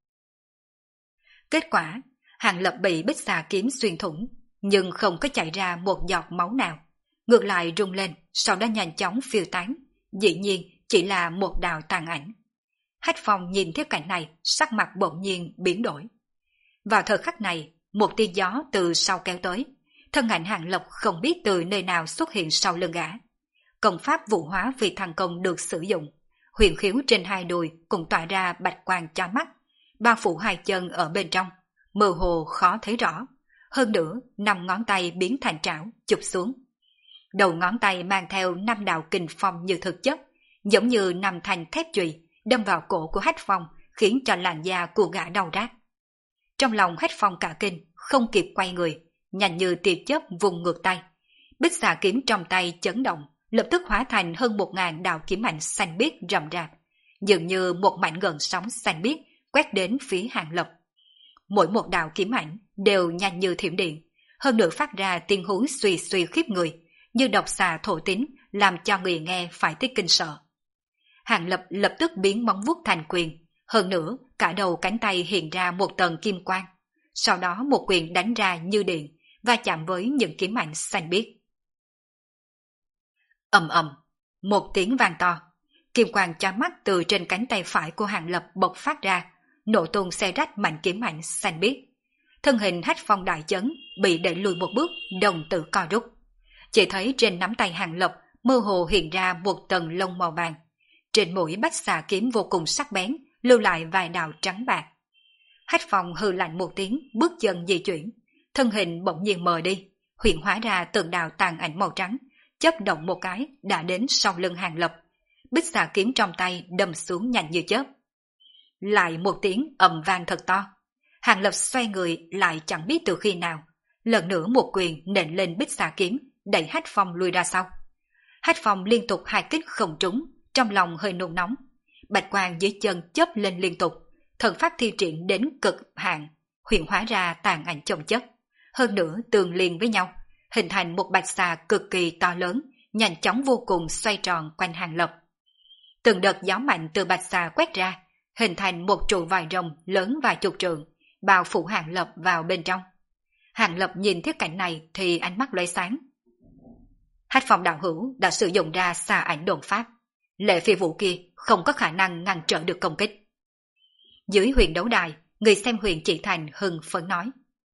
Kết quả, Hàng Lập bị bích xà kiếm xuyên thủng, nhưng không có chảy ra một giọt máu nào. Ngược lại rung lên, sau đó nhanh chóng phiêu tán. Dĩ nhiên chỉ là một đạo tàn ảnh. Hách Phong nhìn thấy cảnh này, sắc mặt bỗng nhiên biến đổi. Vào thời khắc này, một tia gió từ sau kéo tới. Thân ảnh Hàng Lập không biết từ nơi nào xuất hiện sau lưng gã. Công pháp vũ hóa vì thăng công được sử dụng. Huyền khiếu trên hai đùi cũng tỏa ra bạch quang chói mắt, bao phủ hai chân ở bên trong, mơ hồ khó thấy rõ. Hơn nữa, 5 ngón tay biến thành trảo, chụp xuống. Đầu ngón tay mang theo 5 đạo kình phong như thực chất, giống như 5 thanh thép chùy đâm vào cổ của Hách Phong, khiến cho làn da của gã đau rát. Trong lòng Hách Phong cả kinh, không kịp quay người, nhanh như tia chớp vùng ngược tay. Bích xà kiếm trong tay chấn động, lập tức hóa thành hơn 1000 đạo kiếm ảnh xanh biếc rậm rạp, dường như một mảnh gợn sóng xanh biếc quét đến phía Hàng Lập. Mỗi một đạo kiếm ảnh đều nhanh như thiểm điện, hơn nữa phát ra tiếng hú suy suy khiếp người, như độc xà thổ tín làm cho người nghe phải thích kinh sợ. Hàng Lập lập tức biến móng vuốt thành quyền, hơn nữa cả đầu cánh tay hiện ra một tầng kim quang. Sau đó một quyền đánh ra như điện, và chạm với những kiếm ảnh xanh biếc. Ầm ầm, một tiếng vang to, kim quang chói mắt từ trên cánh tay phải của Hàng Lập bộc phát ra, nổ tung xé rách mảnh kiếm ảnh xanh biếc. Thân hình Hách Phong đại chấn, bị đẩy lùi một bước, đồng tử co rút. Chỉ thấy trên nắm tay Hàng Lập mơ hồ hiện ra một tầng lông màu vàng. Trên mũi bách xà kiếm vô cùng sắc bén, lưu lại vài đạo trắng bạc. Hách Phong hừ lạnh một tiếng, bước chân di chuyển, thân hình bỗng nhiên mờ đi, hiện hóa ra từng đạo tàn ảnh màu trắng, chớp động một cái đã đến sau lưng Hàng Lập. Bích xà kiếm trong tay đâm xuống nhanh như chớp. Lại một tiếng ầm vang thật to. Hàng Lập xoay người lại chẳng biết từ khi nào, lần nữa một quyền nện lên bích xà kiếm, đẩy Hách Phong lùi ra sau. Hách Phong liên tục hai kích không trúng, trong lòng hơi nôn nóng. Bạch quang dưới chân chớp lên liên tục, thần pháp thi triển đến cực hạn, hiện hóa ra tàn ảnh chồng chất, hơn nữa tương liên với nhau, hình thành một bạch xà cực kỳ to lớn, nhanh chóng vô cùng xoay tròn quanh Hàng Lập. Từng đợt gió mạnh từ bạch xà quét ra, hình thành một trụ vòi rồng lớn vài chục trượng, bao phủ Hàng Lập vào bên trong. Hàng Lập nhìn thiết cảnh này thì ánh mắt lóe sáng. Hách Phong đạo hữu đã sử dụng ra xà ảnh độn pháp, lệ phi vũ kia không có khả năng ngăn trở được công kích. Dưới huyền đấu đài, người xem huyền chỉ thành hưng phấn nói.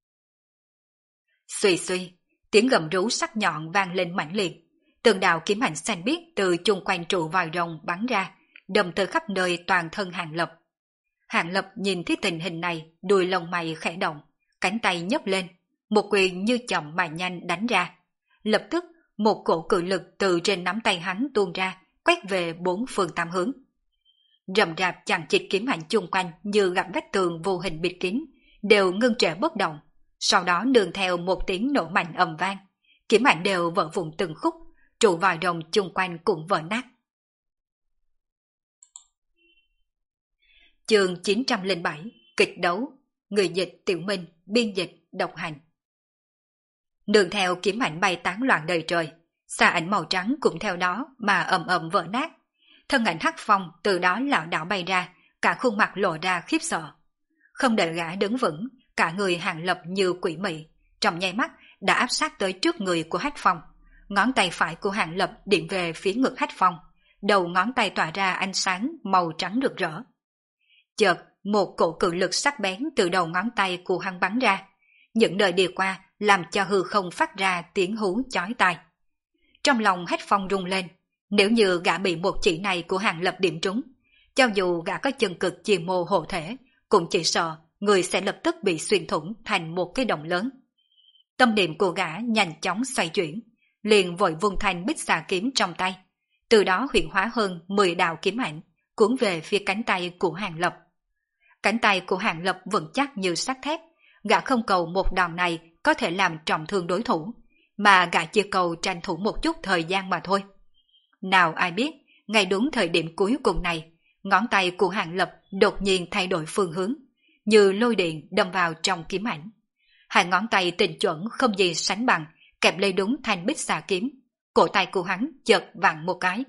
Xuy xuy, tiếng gầm rú sắc nhọn vang lên mãnh liệt, từng đạo kiếm ảnh xanh biếc từ chung quanh trụ vòi rồng bắn ra, đâm tới khắp nơi toàn thân Hàng Lập. Hàng Lập nhìn thấy tình hình này, đuôi lông mày khẽ động, cánh tay nhấc lên, một quyền như chậm mà nhanh đánh ra. Lập tức, một cổ cự lực từ trên nắm tay hắn tuôn ra, quét về bốn phương tám hướng. Rầm rạp chằng chịt kiếm ảnh chung quanh như gặp vách tường vô hình bịt kín, đều ngưng trệ bất động. Sau đó nương theo một tiếng nổ mạnh ầm vang, kiếm ảnh đều vỡ vụn từng khúc, trụ vòi rồng chung quanh cũng vỡ nát. Chương 907, kịch đấu, người dịch Tiểu Minh, biên dịch Độc Hành. Nương theo kiếm ảnh bay tán loạn đầy trời, xà ảnh màu trắng cũng theo đó mà ầm ầm vỡ nát. Thân ảnh Hắc Phong từ đó lảo đảo bay ra, cả khuôn mặt lộ ra khiếp sợ. Không đợi gã đứng vững, cả người Hàng Lập như quỷ mị, trong nháy mắt đã áp sát tới trước người của Hách Phong. Ngón tay phải của Hàng Lập điểm về phía ngực Hách Phong, đầu ngón tay tỏa ra ánh sáng màu trắng rực rỡ. Chợt, một cổ cự lực sắc bén từ đầu ngón tay của hắn bắn ra, những nơi đi qua làm cho hư không phát ra tiếng hú chói tai. Trong lòng Hách Phong rung lên, nếu như gã bị một chỉ này của Hàng Lập điểm trúng, cho dù gã có chân cực chiền mô hộ thể, cũng chỉ sợ người sẽ lập tức bị xuyên thủng thành một cái động lớn. Tâm niệm của gã nhanh chóng xoay chuyển, liền vội vung thanh bích xà kiếm trong tay, từ đó hiện hóa hơn 10 đạo kiếm ảnh, cuốn về phía cánh tay của Hàng Lập. Cánh tay của Hàng Lập vững chắc như sắt thép, gã không cầu một đòn này có thể làm trọng thương đối thủ, mà gã chỉ cầu tranh thủ một chút thời gian mà thôi. Nào ai biết, ngay đúng thời điểm cuối cùng này, ngón tay của Hàng Lập đột nhiên thay đổi phương hướng, như lôi điện đâm vào trong kiếm ảnh. Hai ngón tay tình chuẩn không gì sánh bằng, kẹp lấy đúng thanh bích xà kiếm, cổ tay của hắn chợt vặn một cái.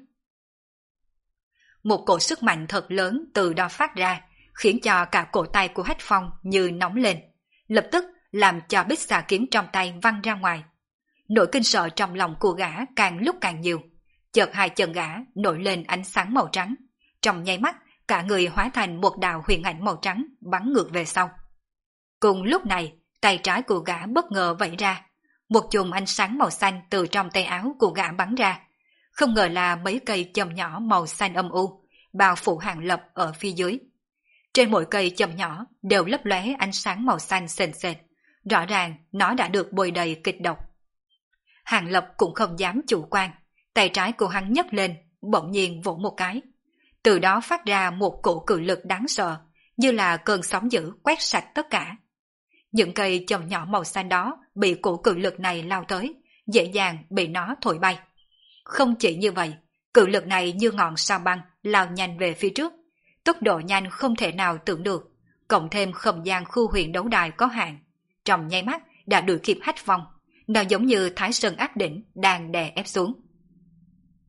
Một cổ sức mạnh thật lớn từ đó phát ra, khiến cho cả cổ tay của Hách Phong như nóng lên, lập tức làm cho bích xà kiếm trong tay văng ra ngoài. Nỗi kinh sợ trong lòng của gã càng lúc càng nhiều, chợt hai chân gã nổi lên ánh sáng màu trắng, trong nháy mắt cả người hóa thành một đạo huyền ảnh màu trắng bắn ngược về sau. Cùng lúc này, tay trái của gã bất ngờ vẫy ra, một chùm ánh sáng màu xanh từ trong tay áo của gã bắn ra, không ngờ là mấy cây châm nhỏ màu xanh âm u, bao phủ Hàng Lập ở phía dưới. Trên mỗi cây châm nhỏ đều lấp lóe ánh sáng màu xanh sền sệt, rõ ràng nó đã được bôi đầy kịch độc. Hàng Lập cũng không dám chủ quan, tay trái của hắn nhấc lên, bỗng nhiên vỗ một cái. Từ đó phát ra một cổ cự lực đáng sợ, như là cơn sóng dữ quét sạch tất cả. Những cây châm nhỏ màu xanh đó bị cổ cự lực này lao tới, dễ dàng bị nó thổi bay. Không chỉ như vậy, cự lực này như ngọn sao băng lao nhanh về phía trước, tốc độ nhanh không thể nào tưởng được, cộng thêm không gian khu huyền đấu đài có hạn, trong nháy mắt đã đuổi kịp Hách Phong. Nó giống như Thái Sơn áp đỉnh đang đè ép xuống.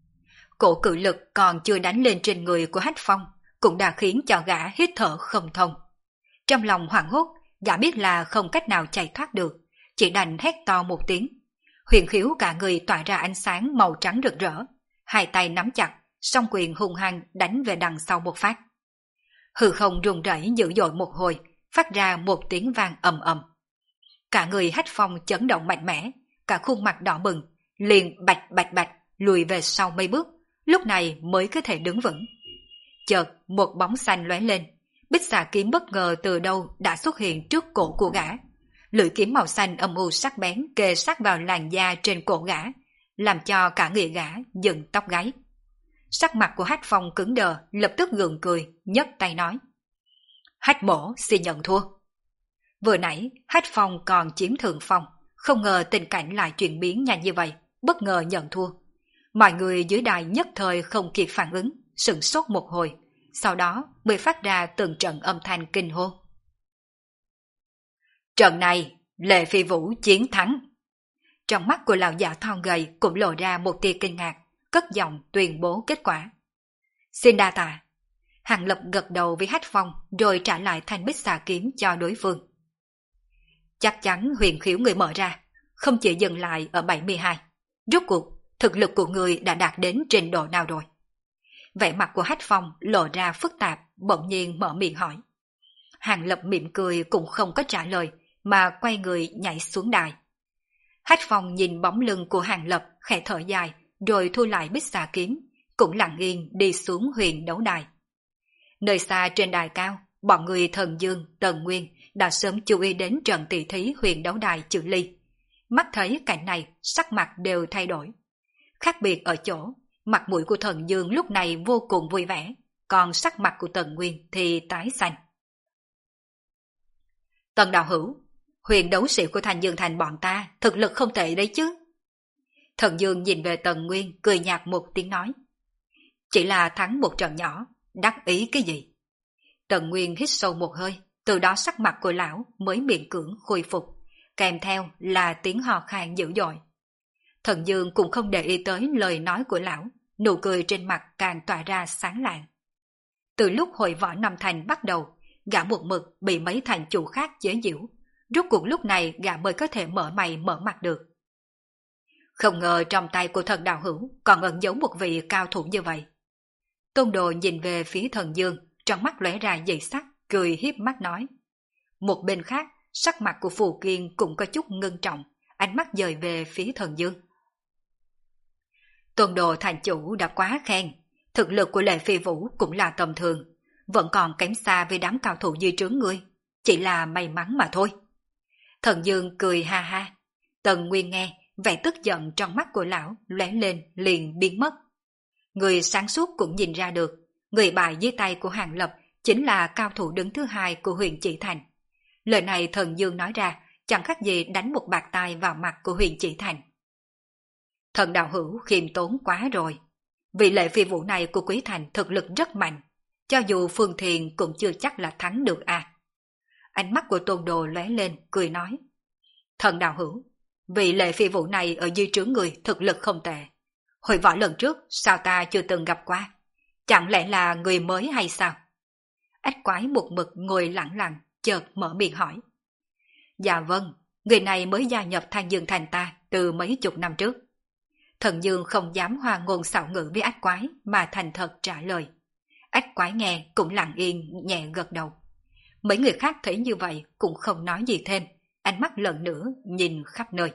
cổ cự lực còn chưa đánh lên trên người của Hách Phong, cũng đã khiến cho gã hít thở không thông. Trong lòng hoảng hốt, gã biết là không cách nào chạy thoát được, chỉ đành hét to một tiếng. Huyền khiếu cả người tỏa ra ánh sáng màu trắng rực rỡ, hai tay nắm chặt, song quyền hung hăng đánh về đằng sau một phát. Hư không rung rẩy dữ dội một hồi, phát ra một tiếng vang ầm ầm. Cả người Hách Phong chấn động mạnh mẽ, cả khuôn mặt đỏ bừng, liền bạch bạch bạch lùi về sau mấy bước, lúc này mới có thể đứng vững. Chợt một bóng xanh lóe lên, bích xà kiếm bất ngờ từ đâu đã xuất hiện trước cổ của gã. Lưỡi kiếm màu xanh âm u sắc bén kề sát vào làn da trên cổ gã, làm cho cả người gã dựng tóc gáy. Sắc mặt của Hách Phong cứng đờ, lập tức gượng cười, nhấc tay nói: Hách mỗ xin nhận thua. Vừa nãy Hách Phong còn chiếm thượng phong, không ngờ tình cảnh lại chuyển biến nhanh như vậy, bất ngờ nhận thua. Mọi người dưới đài nhất thời không kịp phản ứng, sửng sốt một hồi, sau đó mới phát ra từng trận âm thanh kinh hô. Trận này, Lệ Phi Vũ chiến thắng. Trong mắt của lão già thon gầy cũng lộ ra một tia kinh ngạc, cất giọng tuyên bố kết quả. Xin đa tạ. Hàng Lập gật đầu với Hách Phong rồi trả lại thanh bích xà kiếm cho đối phương. Chắc chắn huyền khiếu người mở ra, không chỉ dừng lại ở 72. Rốt cuộc, thực lực của người đã đạt đến trình độ nào rồi? Vẻ mặt của Hách Phong lộ ra phức tạp, bỗng nhiên mở miệng hỏi. Hàng Lập mỉm cười cũng không có trả lời, mà quay người nhảy xuống đài. Hách Phong nhìn bóng lưng của Hàng Lập khẽ thở dài, rồi thu lại bích xà kiếm, cũng lặng yên đi xuống huyền đấu đài. Nơi xa trên đài cao, bọn người Thần Dương, Tần Nguyên đã sớm chú ý đến trận tỷ thí huyền đấu đài Chữ Ly. Mắt thấy cảnh này, sắc mặt đều thay đổi. Khác biệt ở chỗ, mặt mũi của Thần Dương lúc này vô cùng vui vẻ, còn sắc mặt của Tần Nguyên thì tái xanh. Tần đạo hữu, huyền đấu sĩ của Thanh Dương Thành bọn ta thực lực không tệ đấy chứ. Thần Dương nhìn về Tần Nguyên cười nhạt một tiếng nói. Chỉ là thắng một trận nhỏ, đắc ý cái gì? Tần Nguyên hít sâu một hơi, từ đó sắc mặt của lão mới miễn cưỡng khôi phục, kèm theo là tiếng hò khan dữ dội. Thần Dương cũng không để ý tới lời nói của lão, nụ cười trên mặt càng tỏa ra sáng lạng. Từ lúc hội võ Năm Thành bắt đầu, gã một mực bị mấy thành chủ khác chế giễu, rốt cuộc lúc này gã mới có thể mở mày mở mặt được. Không ngờ trong tay của thần đạo hữu còn ẩn giấu một vị cao thủ như vậy. Tôn Đồ nhìn về phía Thần Dương, trong mắt lóe ra dị sắc, cười hiếp mắt nói. Một bên khác, sắc mặt của Phù Kiên cũng có chút ngưng trọng, ánh mắt dời về phía Thần Dương. Tôn Đồ thành chủ đã quá khen, thực lực của Lệ Phi Vũ cũng là tầm thường, vẫn còn kém xa với đám cao thủ dưới trướng ngươi, chỉ là may mắn mà thôi. Thần Dương cười ha ha. Tần Nguyên nghe, vẻ tức giận trong mắt của lão lóe lên liền biến mất. Người sáng suốt cũng nhìn ra được, người bại dưới tay của Hàng Lập chính là cao thủ đứng thứ hai của huyện Chỉ Thành. Lời này Thần Dương nói ra chẳng khác gì đánh một bạt tai vào mặt của huyện Chỉ Thành. Thần đạo hữu khiêm tốn quá rồi. Vị Lệ Phi Vũ này của Quý Thành thực lực rất mạnh, cho dù Phương Thiền cũng chưa chắc là thắng được à. Ánh mắt của Tôn Đồ lóe lên, cười nói. Thần đạo hữu, vị Lệ Phi Vũ này ở dưới trướng người thực lực không tệ. Hồi võ lần trước sao ta chưa từng gặp qua? Chẳng lẽ là người mới hay sao? Ách Quái một mực ngồi lặng lặng, chợt mở miệng hỏi. Dạ vâng, người này mới gia nhập Thanh Dương Thành ta từ mấy chục năm trước. Thần Dương không dám hoa ngôn xạo ngữ với Ách Quái mà thành thật trả lời. Ách Quái nghe cũng lặng yên nhẹ gật đầu. Mấy người khác thấy như vậy cũng không nói gì thêm, ánh mắt lần nữa nhìn khắp nơi.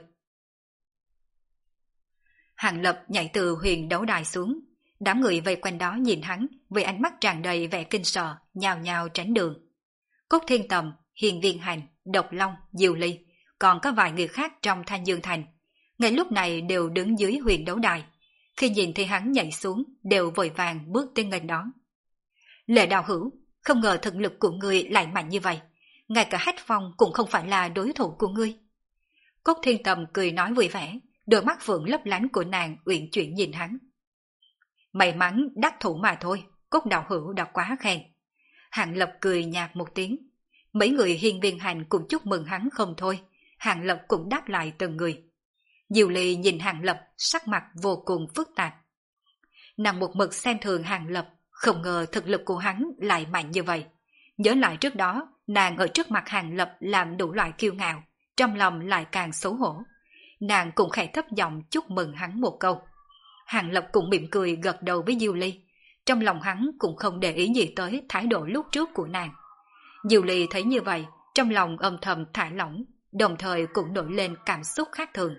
Hàng Lập nhảy từ huyền đấu đài xuống, đám người vây quanh đó nhìn hắn với ánh mắt tràn đầy vẻ kinh sợ, nhào nhào tránh đường. Cốt Thiên Tầm, Hiền Viên Hành, Độc Long, Diều Ly, còn có vài người khác trong Thanh Dương Thành, ngay lúc này đều đứng dưới huyền đấu đài. Khi nhìn thấy hắn nhảy xuống, đều vội vàng bước tới nghênh đón. Lệ đạo hữu, không ngờ thực lực của ngươi lại mạnh như vậy, ngay cả Hách Phong cũng không phải là đối thủ của ngươi. Cốt Thiên Tầm cười nói vui vẻ, đôi mắt phượng lấp lánh của nàng uyển chuyển nhìn hắn. May mắn đắc thủ mà thôi, Cốt đạo hữu đã quá khen. Hàng Lập cười nhạt một tiếng. Mấy người Hiên Viên Hành cũng chúc mừng hắn không thôi, Hàng Lập cũng đáp lại từng người. Diều Ly nhìn Hàng Lập sắc mặt vô cùng phức tạp. Nàng một mực xem thường Hàng Lập, không ngờ thực lực của hắn lại mạnh như vậy. Nhớ lại trước đó, nàng ở trước mặt Hàng Lập làm đủ loại kiêu ngạo, trong lòng lại càng xấu hổ. Nàng cũng khẽ thấp giọng chúc mừng hắn một câu. Hàng Lập cũng mỉm cười gật đầu với Diêu Ly. Trong lòng hắn cũng không để ý gì tới thái độ lúc trước của nàng. Diêu Ly thấy như vậy, trong lòng âm thầm thả lỏng, đồng thời cũng nổi lên cảm xúc khác thường.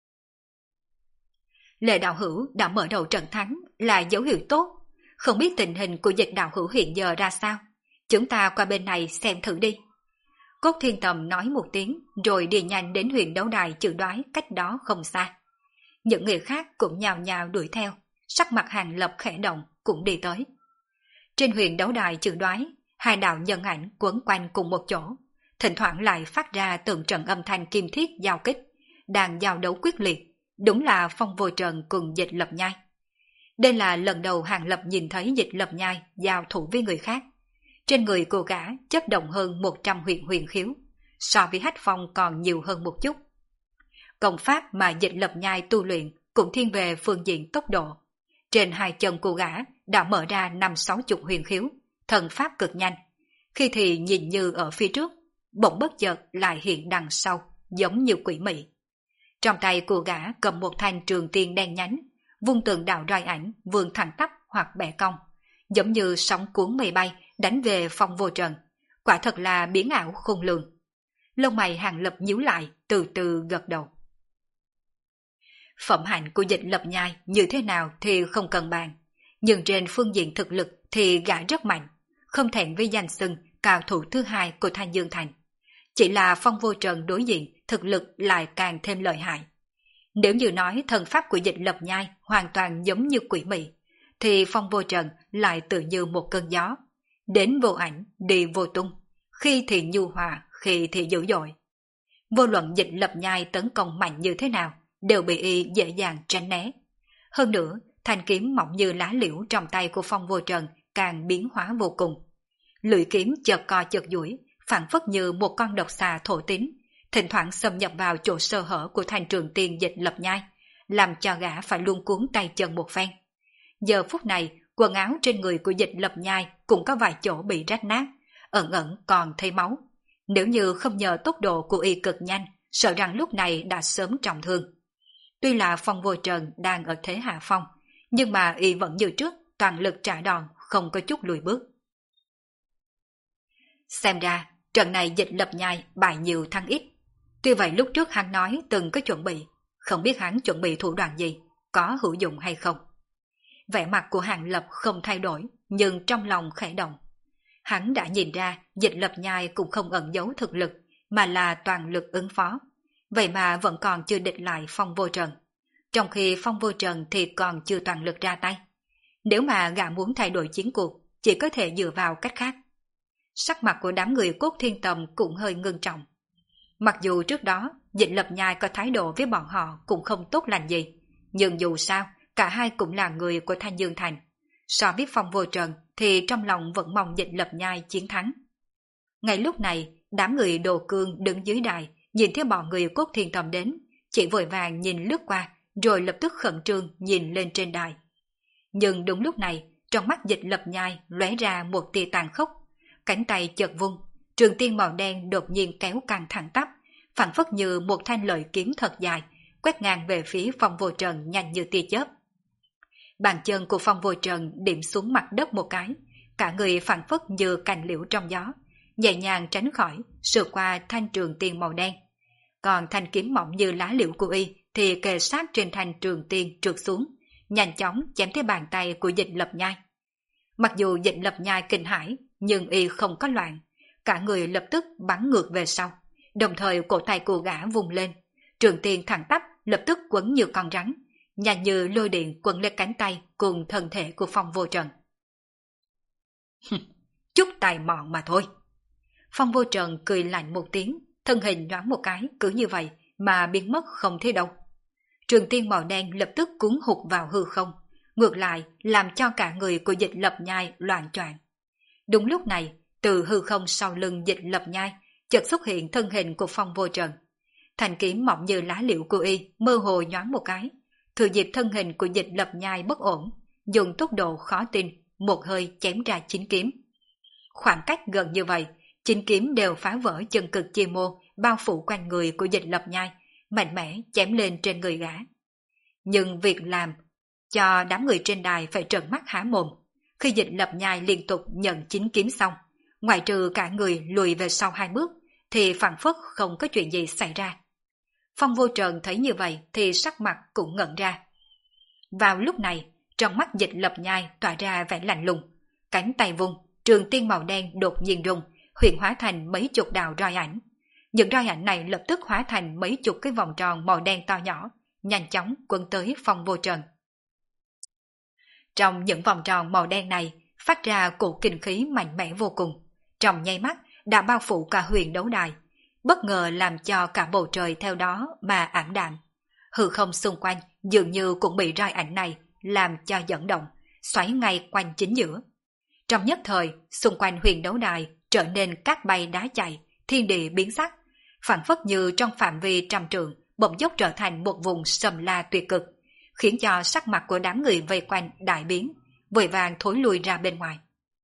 Lệ đạo hữu đã mở đầu trận thắng là dấu hiệu tốt. Không biết tình hình của Dịch đạo hữu hiện giờ ra sao. Chúng ta qua bên này xem thử đi. Cốt Thiên Tầm nói một tiếng rồi đi nhanh đến huyền đấu đài trừ đoái cách đó không xa. Những người khác cũng nhào nhào đuổi theo, sắc mặt Hàng Lập khẽ động cũng đi tới. Trên huyền đấu đài trừ đoái, hai đạo nhân ảnh quấn quanh cùng một chỗ, thỉnh thoảng lại phát ra từng trận âm thanh kim thiết giao kích, đang giao đấu quyết liệt, đúng là Phong Vô Trần cùng Dịch Lập Nhai. Đây là lần đầu Hàng Lập nhìn thấy Dịch Lập Nhai giao thủ với người khác. Trên người cô gã chất động hơn 100 huyền khiếu, so với Hách Phong còn nhiều hơn một chút. Công pháp mà Dịch Lập Nhai tu luyện cũng thiên về phương diện tốc độ. Trên hai chân cô gã đã mở ra 50-60 huyền khiếu, thần pháp cực nhanh. Khi thì nhìn như ở phía trước, bỗng bất chợt lại hiện đằng sau, giống như quỷ mị. Trong tay cô gã cầm một thanh trường tiên đen nhánh, vung từng đạo roi ảnh vươn thẳng tắp hoặc bẻ cong, giống như sóng cuốn mây bay đánh về Phong Vô Trần. Quả thật là biến ảo khôn lường. Lông mày Hàng Lập nhíu lại, từ từ gật đầu. Phẩm hạnh của Dịch Lập Nhai như thế nào thì không cần bàn, nhưng trên phương diện thực lực thì gã rất mạnh, không thẹn với danh xưng cao thủ thứ hai của Thanh Dương Thành. Chỉ là Phong Vô Trần đối diện thực lực lại càng thêm lợi hại. Nếu như nói thần pháp của Dịch Lập Nhai hoàn toàn giống như quỷ mị, thì Phong Vô Trần lại tự như một cơn gió, đến vô ảnh, đi vô tung, khi thì nhu hòa, khi thì dữ dội. Vô luận Dịch Lập Nhai tấn công mạnh như thế nào, đều bị y dễ dàng tránh né. Hơn nữa, thanh kiếm mỏng như lá liễu trong tay của Phong Vô Trần càng biến hóa vô cùng. Lưỡi kiếm chợt co chợt duỗi, phảng phất như một con độc xà thổ tín, thỉnh thoảng xâm nhập vào chỗ sơ hở của thanh trường tiên Dịch Lập Nhai, làm cho gã phải luống cuống tay chân một phen. Giờ phút này, quần áo trên người của Dịch Lập Nhai cũng có vài chỗ bị rách nát, ẩn ẩn còn thấy máu. Nếu như không nhờ tốc độ của y cực nhanh, sợ rằng lúc này đã sớm trọng thương. Tuy là Phong Vô Trần đang ở thế hạ phong, nhưng mà y vẫn như trước, toàn lực trả đòn, không có chút lùi bước. Xem ra, trận này Dịch Lập Nhai bại nhiều thắng ít. Tuy vậy lúc trước hắn nói từng có chuẩn bị, không biết hắn chuẩn bị thủ đoạn gì, có hữu dụng hay không. Vẻ mặt của Hàng Lập không thay đổi, nhưng trong lòng khẽ động. Hắn đã nhìn ra Dịch Lập Nhai cũng không ẩn giấu thực lực, mà là toàn lực ứng phó. Vậy mà vẫn còn chưa địch lại Phong Vô Trần. Trong khi Phong Vô Trần thì còn chưa toàn lực ra tay. Nếu mà gã muốn thay đổi chiến cuộc, chỉ có thể dựa vào cách khác. Sắc mặt của đám người Cốt Thiên Tầm cũng hơi ngưng trọng. Mặc dù trước đó Dịch Lập Nhai có thái độ với bọn họ cũng không tốt lành gì, nhưng dù sao cả hai cũng là người của Thanh Dương Thành. So với Phong Vô Trần thì trong lòng vẫn mong Dịch Lập Nhai chiến thắng. Ngay lúc này, đám người Đồ Cương đứng dưới đài, nhìn thấy bọn người Cốt Thiên Tầm đến, chỉ vội vàng nhìn lướt qua, rồi lập tức khẩn trương nhìn lên trên đài. Nhưng đúng lúc này, trong mắt Dịch Lập Nhai lóe ra một tia tàn khốc, cánh tay chợt vung, trường tiên màu đen đột nhiên kéo căng thẳng tắp, phảng phất như một thanh lợi kiếm thật dài, quét ngang về phía Phong Vô Trần nhanh như tia chớp. Bàn chân của Phong Vô Trần điểm xuống mặt đất một cái, cả người phảng phất như cành liễu trong gió, nhẹ nhàng tránh khỏi, sượt qua thanh trường tiên màu đen. Còn thanh kiếm mỏng như lá liễu của y thì kề sát trên thanh trường tiên trượt xuống, nhanh chóng chém tới bàn tay của Dịch Lập Nhai. Mặc dù Dịch Lập Nhai kinh hãi, nhưng y không có loạn, cả người lập tức bắn ngược về sau, đồng thời cổ tay của gã vùng lên, trường tiên thẳng tắp lập tức quấn như con rắn, nhanh như lôi điện quấn lên cánh tay cùng thân thể của Phong Vô Trần. Chút tài mọn mà thôi. Phong Vô Trần cười lạnh một tiếng, thân hình nhoáng một cái cứ như vậy mà biến mất không thấy đâu. Trường tiên màu đen lập tức cuốn hụt vào hư không, ngược lại làm cho cả người của Dịch Lập Nhai loạn choạng. Đúng lúc này, từ hư không sau lưng Dịch Lập Nhai chợt xuất hiện thân hình của Phong Vô Trần. Thanh kiếm mỏng như lá liễu của y mơ hồ nhoáng một cái, thừa dịp thân hình của Dịch Lập Nhai bất ổn, dùng tốc độ khó tin, một hơi chém ra 9 kiếm. Khoảng cách gần như vậy, 9 kiếm đều phá vỡ chân cực chi mô bao phủ quanh người của Dịch Lập Nhai, mạnh mẽ chém lên trên người gã. Nhưng việc làm cho đám người trên đài phải trợn mắt há mồm. Khi Dịch Lập Nhai liên tục nhận 9 kiếm xong, ngoại trừ cả người lùi về sau 2 bước, thì phảng phất không có chuyện gì xảy ra. Phong Vô Trần thấy như vậy thì sắc mặt cũng ngẩn ra. Vào lúc này, trong mắt Dịch Lập Nhai tỏa ra vẻ lạnh lùng, cánh tay vung, trường tiên màu đen đột nhiên rung, hiện hóa thành mấy chục đạo roi ảnh. Những roi ảnh này lập tức hóa thành mấy chục cái vòng tròn màu đen to nhỏ, nhanh chóng quấn tới Phong Vô Trần. Trong những vòng tròn màu đen này phát ra cổ kinh khí mạnh mẽ vô cùng, trong nháy mắt đã bao phủ cả huyền đấu đài, bất ngờ làm cho cả bầu trời theo đó mà ảm đạm. Hư không xung quanh dường như cũng bị roi ảnh này làm cho dẫn động, xoáy ngay quanh chính giữa. Trong nhất thời, xung quanh huyền đấu đài trở nên cát bay đá chạy, thiên địa biến sắc, phảng phất như trong phạm vi trăm trượng bỗng dốc trở thành một vùng sầm la tuyệt cực, khiến cho sắc mặt của đám người vây quanh đại biến, vội vàng thối lui ra bên ngoài.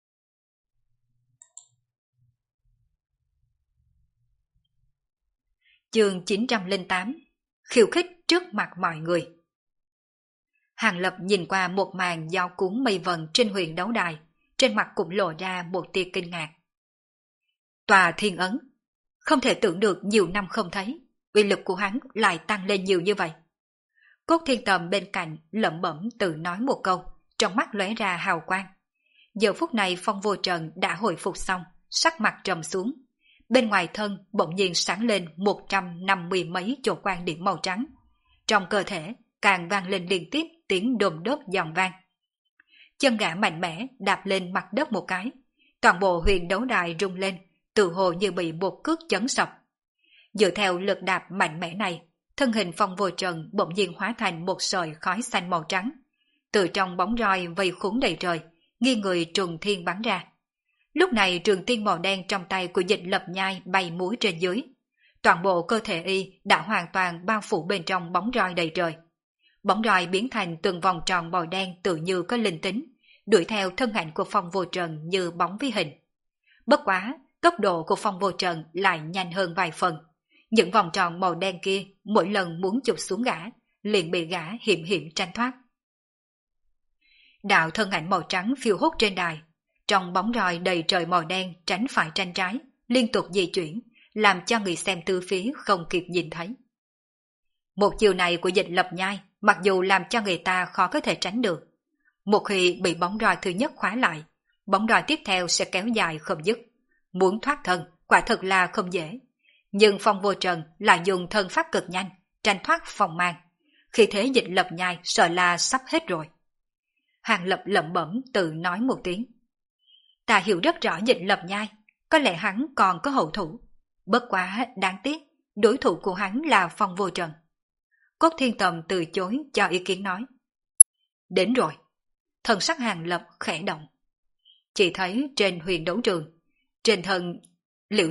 Chương 908: Khiêu khích trước mặt mọi người. Hàng Lập nhìn qua một màn giao cuốn mây vần trên huyền đấu đài, trên mặt cũng lộ ra một tia kinh ngạc. Tòa thiên ấn, không thể tưởng được nhiều năm không thấy, uy lực của hắn lại tăng lên nhiều như vậy. Cốt Thiên Tầm bên cạnh lẩm bẩm tự nói một câu, trong mắt lóe ra hào quang. Giờ phút này Phong Vô Trần đã hồi phục xong, sắc mặt trầm xuống. Bên ngoài thân bỗng nhiên sáng lên 150 mấy chỗ quang điểm màu trắng. Trong cơ thể càng vang lên liên tiếp tiếng đồm đốp giòn vang. Chân gã mạnh mẽ đạp lên mặt đất một cái, toàn bộ huyền đấu đài rung lên, tự hồ như bị một cước chấn sập. Dựa theo lực đạp mạnh mẽ này, thân hình Phong Vô Trần bỗng nhiên hóa thành một sợi khói xanh màu trắng. Từ trong bóng roi vây khốn đầy trời, nghiêng người trùng thiên bắn ra. Lúc này trường tiên màu đen trong tay của Dịch Lập Nhai bay múa trên dưới. Toàn bộ cơ thể y đã hoàn toàn bao phủ bên trong bóng roi đầy trời. Bóng roi biến thành từng vòng tròn màu đen tự như có linh tính, đuổi theo thân ảnh của Phong Vô Trần như bóng với hình. Bất quá, tốc độ của Phong Vô Trần lại nhanh hơn vài phần. Những vòng tròn màu đen kia mỗi lần muốn chụp xuống gã, liền bị gã hiểm hiểm tranh thoát. Đạo thân ảnh màu trắng phiêu hốt trên đài, trong bóng roi đầy trời màu đen tránh phải tranh trái, liên tục di chuyển, làm cho người xem tư phía không kịp nhìn thấy. Một chiều này của Dịch Lập Nhai mặc dù làm cho người ta khó có thể tránh được. Một khi bị bóng roi thứ nhất khóa lại, bóng roi tiếp theo sẽ kéo dài không dứt. Muốn thoát thân quả thật là không dễ. Nhưng Phong Vô Trần lại dùng thân pháp cực nhanh, tranh thoát phòng mang. Khi thế Dịch Lập Nhai sợ là sắp hết rồi. Hàng Lập lẩm bẩm tự nói một tiếng. Ta hiểu rất rõ Dịch Lập Nhai, có lẽ hắn còn có hậu thủ. Bất quá đáng tiếc, đối thủ của hắn là Phong Vô Trần. Cốt Thiên Tầm từ chối cho ý kiến nói. Đến rồi. Thần sắc Hàng Lập khẽ động. Chỉ thấy trên huyền đấu trường, trên thân Liễu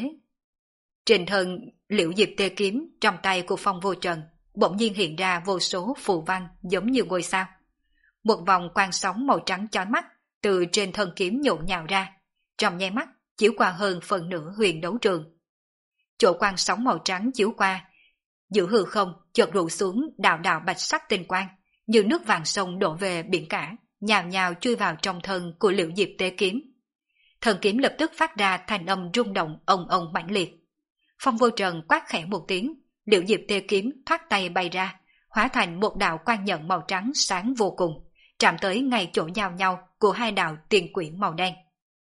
Diệp Tê kiếm trong tay của Phong Vô Trần bỗng nhiên hiện ra vô số phù văn giống như ngôi sao. Một vòng quang sóng màu trắng chói mắt từ trên thân kiếm nhộn nhạo ra, trong nháy mắt chiếu qua hơn phần nửa huyền đấu trường. Chỗ quang sóng màu trắng chiếu qua, giữa hư không chợt rủ xuống đạo đạo bạch sắc tinh quang, như nước vàng sông đổ về biển cả, nhào nhào chui vào trong thân của Liễu Diệp Tế kiếm. Thần kiếm lập tức phát ra thanh âm rung động ong ong mãnh liệt. Phong Vô Trần quát khẽ một tiếng, Liễu Diệp Tê kiếm thoát tay bay ra, hóa thành một đạo quang nhận màu trắng sáng vô cùng, chạm tới ngay chỗ giao nhau của hai đạo tiền quyển màu đen.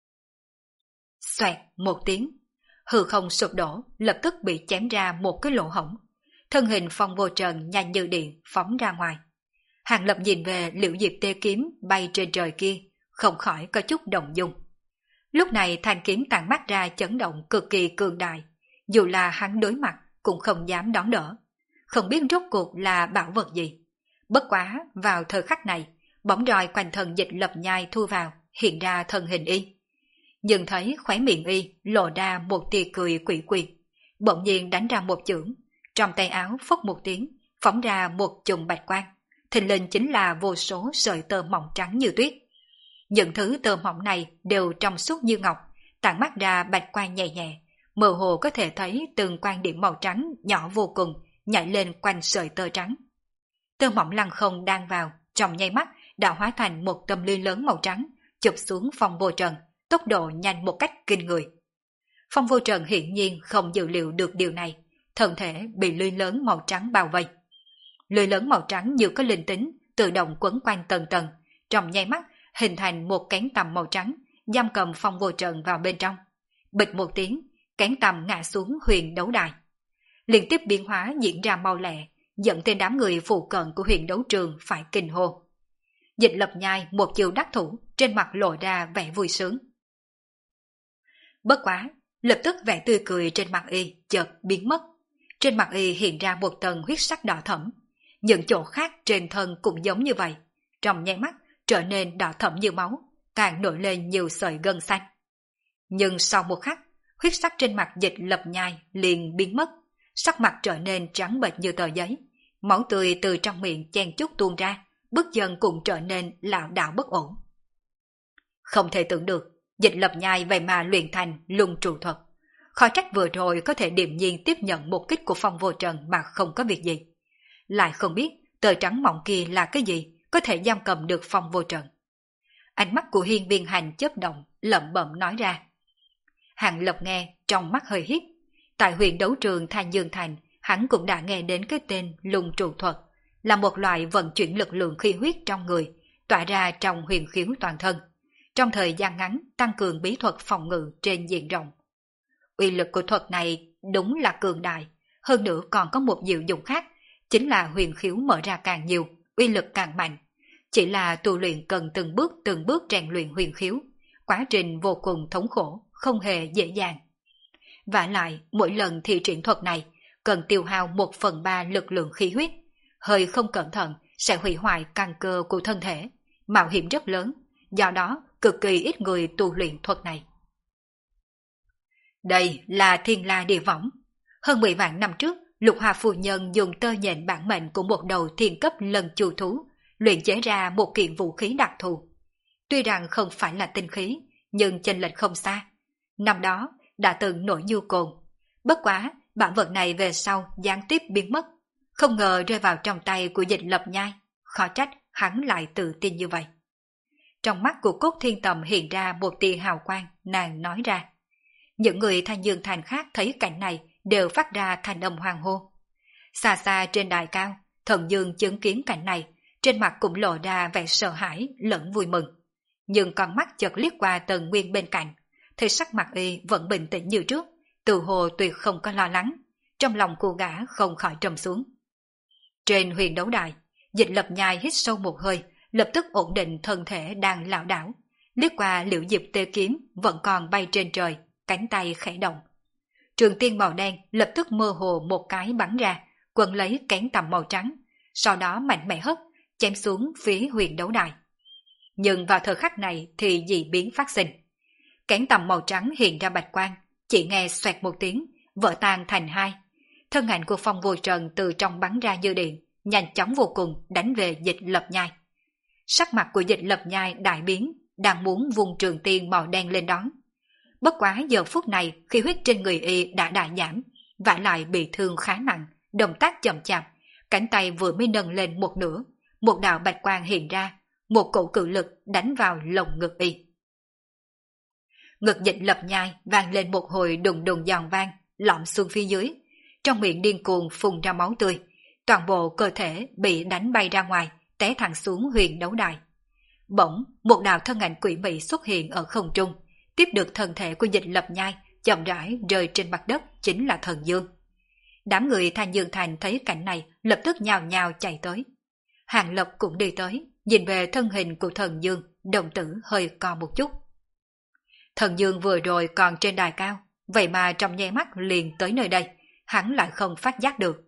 Xoẹt một tiếng, hư không sụp đổ, lập tức bị chém ra một cái lỗ hổng. Thân hình Phong Vô Trần nhanh như điện phóng ra ngoài. Hàng Lập nhìn về Liễu Diệp Tê kiếm bay trên trời kia, không khỏi có chút động dung. Lúc này thanh kiếm tản mắt ra chấn động cực kỳ cường đại, dù là hắn đối mặt cũng không dám đón đỡ. Không biết rốt cuộc là bảo vật gì. Bất quá vào thời khắc này, bóng roi quanh thân Dịch Lập Nhai thu vào, hiện ra thân hình y. Nhưng thấy khóe miệng y lộ ra một tia cười quỷ quỷ, bỗng nhiên đánh ra một chưởng, trong tay áo phốc một tiếng, phóng ra một chùm bạch quang, thình lình chính là vô số sợi tơ mỏng trắng như tuyết. Những thứ tơ mỏng này đều trong suốt như ngọc, tản mắt ra bạch quang nhẹ nhẹ, mơ hồ có thể thấy từng quan điểm màu trắng nhỏ vô cùng nhảy lên quanh sợi tơ trắng. Tơ mỏng lăng không đang vào, trong nháy mắt đã hóa thành một tấm lưới lớn màu trắng, chụp xuống Phong Vô Trần, tốc độ nhanh một cách kinh người. Phong Vô Trần hiển nhiên không dự liệu được điều này, thân thể bị lưới lớn màu trắng bao vây. Lưới lớn màu trắng như có linh tính, tự động quấn quanh tầng tầng, trong nháy mắt hình thành một cánh tằm màu trắng, giam cầm Phong Vô Trần vào bên trong. Bịch một tiếng, cánh tằm ngã xuống huyền đấu đài. Liên tiếp biến hóa diễn ra mau lẹ, dẫn tên đám người phụ cận của huyền đấu trường phải kinh hô. Dịch Lập Nhai một chiều đắc thủ, trên mặt lộ ra vẻ vui sướng. Bất quá, lập tức vẻ tươi cười trên mặt y chợt biến mất. Trên mặt y hiện ra một tầng huyết sắc đỏ thẫm. Những chỗ khác trên thân cũng giống như vậy, trong nháy mắt trở nên đỏ thẫm như máu, càng nổi lên nhiều sợi gân xanh. Nhưng sau một khắc, huyết sắc trên mặt Dịch Lập Nhai liền biến mất, sắc mặt trở nên trắng bệch như tờ giấy, máu tươi từ trong miệng chen chúc tuôn ra, bước chân cũng trở nên lảo đảo bất ổn. Không thể tưởng được, Dịch Lập Nhai vậy mà luyện thành lung trụ thuật. Khó trách vừa rồi có thể điềm nhiên tiếp nhận một kích của Phong Vô Trần mà không có việc gì. Lại không biết tờ trắng mỏng kia là cái gì có thể giam cầm được Phong Vô Trần. Ánh mắt của Hiên Viên Hành chớp động, lẩm bẩm nói ra. Hàng Lập nghe, trong mắt hơi hít. Tại huyện đấu trường Thanh Dương Thành, hắn cũng đã nghe đến cái tên lung trụ thuật, là một loại vận chuyển lực lượng khí huyết trong người, tỏa ra trong huyền khiếu toàn thân. Trong thời gian ngắn, tăng cường bí thuật phòng ngự trên diện rộng. Uy lực của thuật này đúng là cường đại, hơn nữa còn có một diệu dụng khác, chính là huyền khiếu mở ra càng nhiều, uy lực càng mạnh. Chỉ là tu luyện cần từng bước rèn luyện huyền khiếu, quá trình vô cùng thống khổ, không hề dễ dàng. Vả lại, mỗi lần thi triển thuật này cần tiêu hao 1/3 lực lượng khí huyết, hơi không cẩn thận sẽ hủy hoại căn cơ của thân thể, mạo hiểm rất lớn, do đó cực kỳ ít người tu luyện thuật này. Đây là Thiên La Địa Võng. Hơn 10 vạn năm trước, Lục Hoa phu nhân dùng tơ nhện bản mệnh của một đầu thiên cấp lần chu thú, luyện chế ra một kiện vũ khí đặc thù. Tuy rằng không phải là tinh khí, nhưng chênh lệch không xa. Năm đó đã từng nổi như cồn. Bất quá, bản vật này về sau gián tiếp biến mất, không ngờ rơi vào trong tay của Dịch Lập Nhai, khó trách hắn lại tự tin như vậy. Trong mắt của Cốt Thiên Tầm hiện ra một tia hào quang, nàng nói ra. Những người Thanh Dương Thành khác thấy cảnh này đều phát ra thanh âm hoang hô. Xa xa trên đài cao, Thần Dương chứng kiến cảnh này, trên mặt cũng lộ ra vẻ sợ hãi lẫn vui mừng. Nhưng con mắt chợt liếc qua Tần Nguyên bên cạnh, thì sắc mặt y vẫn bình tĩnh như trước, tự hồ tuyệt không có lo lắng, trong lòng cô gã không khỏi trầm xuống. Trên huyền đấu đài, Dịch Lập Nhai hít sâu một hơi, lập tức ổn định thân thể đang lảo đảo, liếc qua Liễu Diệp Tê kiếm vẫn còn bay trên trời, cánh tay khẽ động. Trường tiên màu đen lập tức mơ hồ một cái bắn ra, quấn lấy cánh tầm màu trắng, sau đó mạnh mẽ hất, chém xuống phía huyền đấu đài. Nhưng vào thời khắc này thì dị biến phát sinh. Cánh tầm màu trắng hiện ra bạch quang, chỉ nghe xoẹt một tiếng, vỡ tan thành hai. Thân ảnh của Phong Vô Trần từ trong bắn ra như điện, nhanh chóng vô cùng đánh về Dịch Lập Nhai. Sắc mặt của Dịch Lập Nhai đại biến, đang muốn vung trường tiên màu đen lên đón. Bất quá giờ phút này khi huyết trên người y đã đại giảm, vả lại bị thương khá nặng, động tác chậm chạp, cánh tay vừa mới nâng lên một nửa, một đạo bạch quang hiện ra, một cổ cự lực đánh vào lồng ngực y. Ngực Dịch Lập Nhai vang lên một hồi đùng đùng giòn vang, lõm xuống phía dưới, trong miệng điên cuồng phun ra máu tươi, toàn bộ cơ thể bị đánh bay ra ngoài, té thẳng xuống huyền đấu đài. Bỗng, một đạo thân ảnh quỷ mị xuất hiện ở không trung, tiếp được thân thể của Dịch Lập Nhai, chậm rãi rơi trên mặt đất, chính là Thần Dương. Đám người Thanh Dương Thành thấy cảnh này, lập tức nhào nhào chạy tới. Hàng Lập cũng đi tới, nhìn về thân hình của Thần Dương, đồng tử hơi co một chút. Thần Dương vừa rồi còn trên đài cao, vậy mà trong nháy mắt liền tới nơi đây, hắn lại không phát giác được.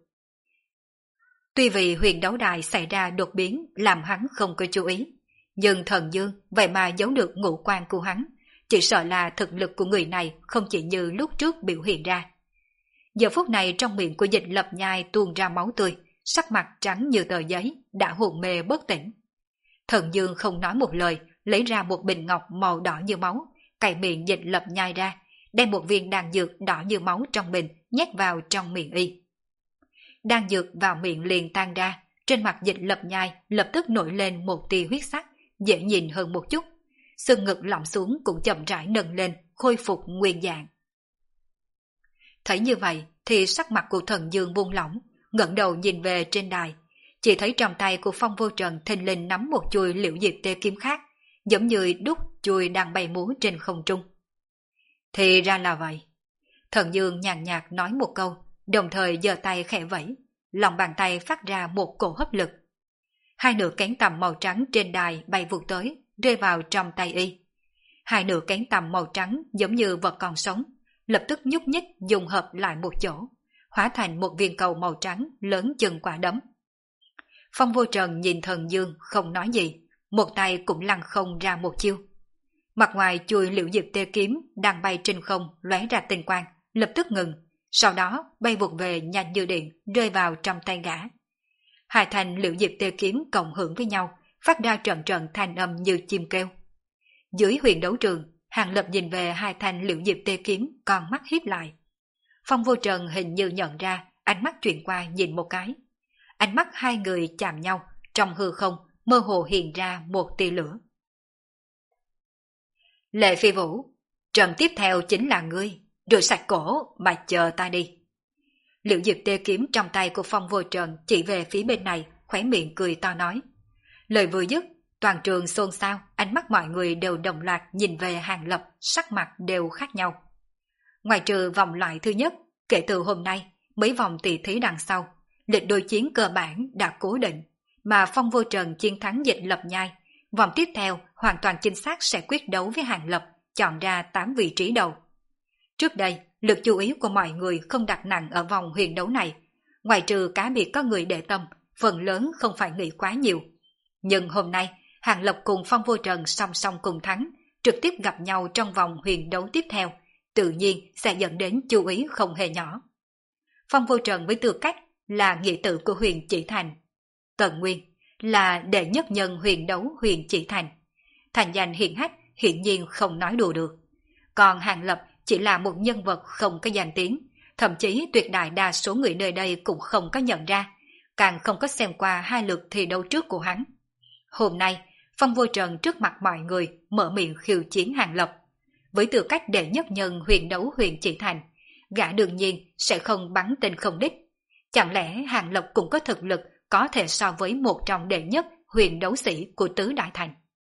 Tuy vì huyền đấu đài xảy ra đột biến làm hắn không có chú ý, nhưng Thần Dương vậy mà giấu được ngũ quan của hắn, chỉ sợ là thực lực của người này không chỉ như lúc trước biểu hiện ra. Giờ phút này trong miệng của Dịch Lập Nhai tuôn ra máu tươi, sắc mặt trắng như tờ giấy, đã hôn mê bất tỉnh. Thần Dương không nói một lời, lấy ra một bình ngọc màu đỏ như máu, cày miệng Dịch Lập Nhai ra, đem một viên đan dược đỏ như máu trong bình nhét vào trong miệng y. Đan dược vào miệng liền tan ra, trên mặt Dịch Lập Nhai lập tức nổi lên một tia huyết sắc, dễ nhìn hơn một chút. Xương ngực lỏng xuống cũng chậm rãi nâng lên, khôi phục nguyên dạng. Thấy như vậy thì sắc mặt của Thần Dương buông lỏng, ngẩng đầu nhìn về trên đài, chỉ thấy trong tay của Phong Vô Trần thình lình nắm một chuôi liễu diệp tê kiếm khác, giống như đúc chuôi đang bay múa trên không trung. Thì ra là vậy. Thần Dương nhàn nhạt nói một câu, đồng thời giơ tay khẽ vẫy, lòng bàn tay phát ra một cổ hấp lực. Hai nửa cánh tằm màu trắng trên đài bay vụt tới, rơi vào trong tay y. Hai nửa cánh tằm màu trắng giống như vật còn sống, lập tức nhúc nhích dùng hợp lại một chỗ, hóa thành một viên cầu màu trắng lớn chừng quả đấm. Phong Vô Trần nhìn Thần Dương không nói gì, một tay cũng lăng không ra một chiêu. Mặt ngoài chuôi liễu diệp tê kiếm đang bay trên không lóe ra tinh quang, lập tức ngừng, sau đó bay vụt về nhanh như điện, rơi vào trong tay gã. Hai thanh liễu diệp tê kiếm cộng hưởng với nhau, phát ra trận trận thanh âm như chim kêu. Dưới huyền đấu trường, Hàng Lập nhìn về hai thanh liễu diệp tê kiếm, con mắt híp lại. Phong Vô Trần hình như nhận ra, ánh mắt chuyển qua nhìn một cái. Ánh mắt hai người chạm nhau, trong hư không mơ hồ hiện ra một tia lửa. Lệ Phi Vũ, trận tiếp theo chính là ngươi, rửa sạch cổ mà chờ ta đi. Liễu diệp tê kiếm trong tay của Phong Vô Trần chỉ về phía bên này, khóe miệng cười to nói. Lời vừa dứt, toàn trường xôn xao, ánh mắt mọi người đều đồng loạt nhìn về Hàng Lập, sắc mặt đều khác nhau. Ngoài trừ vòng loại thứ nhất, kể từ hôm nay, mấy vòng tỷ thí đằng sau, lịch đối chiến cơ bản đã cố định, mà Phong Vô Trần chiến thắng Dịch Lập Nhai. Vòng tiếp theo hoàn toàn chính xác sẽ quyết đấu với Hàng Lập, chọn ra 8 vị trí đầu. Trước đây, lực chú ý của mọi người không đặt nặng ở vòng huyền đấu này. Ngoài trừ cá biệt có người để tâm, phần lớn không phải nghĩ quá nhiều. Nhưng hôm nay, Hàng Lập cùng Phong Vô Trần song song cùng thắng, trực tiếp gặp nhau trong vòng huyền đấu tiếp theo, tự nhiên sẽ dẫn đến chú ý không hề nhỏ. Phong Vô Trần với tư cách là nghĩa tử của Huyền Chỉ Thành, Tần Nguyên là đệ nhất nhân huyền đấu Huyền Chỉ Thành, thành danh hiển hách hiển nhiên không nói đùa được. Còn Hàng Lập chỉ là một nhân vật không có danh tiếng, thậm chí tuyệt đại đa số người nơi đây cũng không có nhận ra, càng không có xem qua hai lượt thi đấu trước của hắn. Hôm nay, Phong Vô Trần trước mặt mọi người mở miệng khiêu chiến Hàng Lập. Với tư cách đệ nhất nhân huyền đấu Huyền Chỉ Thành, gã đương nhiên sẽ không bắn tên không đích. Chẳng lẽ Hàng Lập cũng có thực lực có thể so với một trong đệ nhất huyền đấu sĩ của Tứ Đại Thành?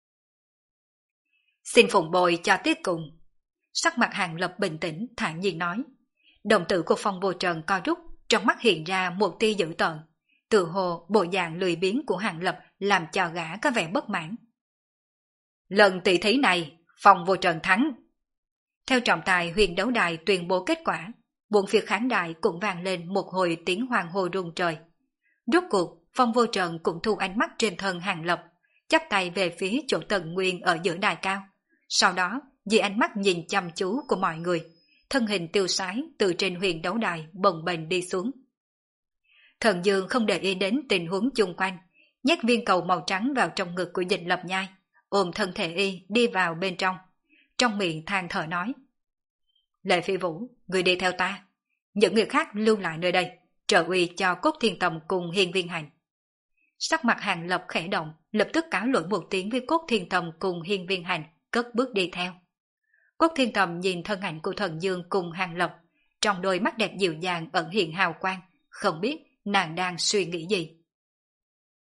Xin phụng bồi cho tiết cùng. Sắc mặt Hàng Lập bình tĩnh, thản nhiên nói. Đồng tử của Phong Vô Trần co rút, trong mắt hiện ra một tia dữ tợn. Tự hồ bộ dạng lười biếng của Hàng Lập làm cho gã có vẻ bất mãn. Lần tỷ thí này, Phong Vô Trần thắng. Theo trọng tài huyền đấu đài tuyên bố kết quả, bốn phía khán đài cũng vang lên một hồi tiếng hoàng hô rung trời. Rốt cuộc, Phong Vô Trần cũng thu ánh mắt trên thân Hàng Lập, chắp tay về phía chỗ Tần Nguyên ở giữa đài cao. Sau đó, vì ánh mắt nhìn chăm chú của mọi người, thân hình tiêu sái từ trên huyền đấu đài bồng bềnh đi xuống. Thần Dương không để ý đến tình huống chung quanh, nhét viên cầu màu trắng vào trong ngực của Dịch Lập Nhai, ôm thân thể y đi vào bên trong miệng than thở nói. Lệ Phi Vũ, người đi theo ta, những người khác lưu lại nơi đây, trợ uy cho Cốt Thiên Tầm cùng Hiên Viên Hành. Sắc mặt Hàng Lập khẽ động, lập tức cáo lỗi một tiếng với Cốt Thiên Tầm cùng Hiên Viên Hành, cất bước đi theo. Cốt Thiên Tầm nhìn thân ảnh của Thần Dương cùng Hàng Lập, trong đôi mắt đẹp dịu dàng ẩn hiện hào quang, không biết nàng đang suy nghĩ gì.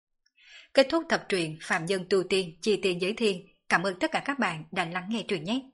Kết thúc tập truyện Phạm Nhân Tu Tiên Chi Tiên Giới Thiên. Cảm ơn tất cả các bạn đã lắng nghe truyện nhé.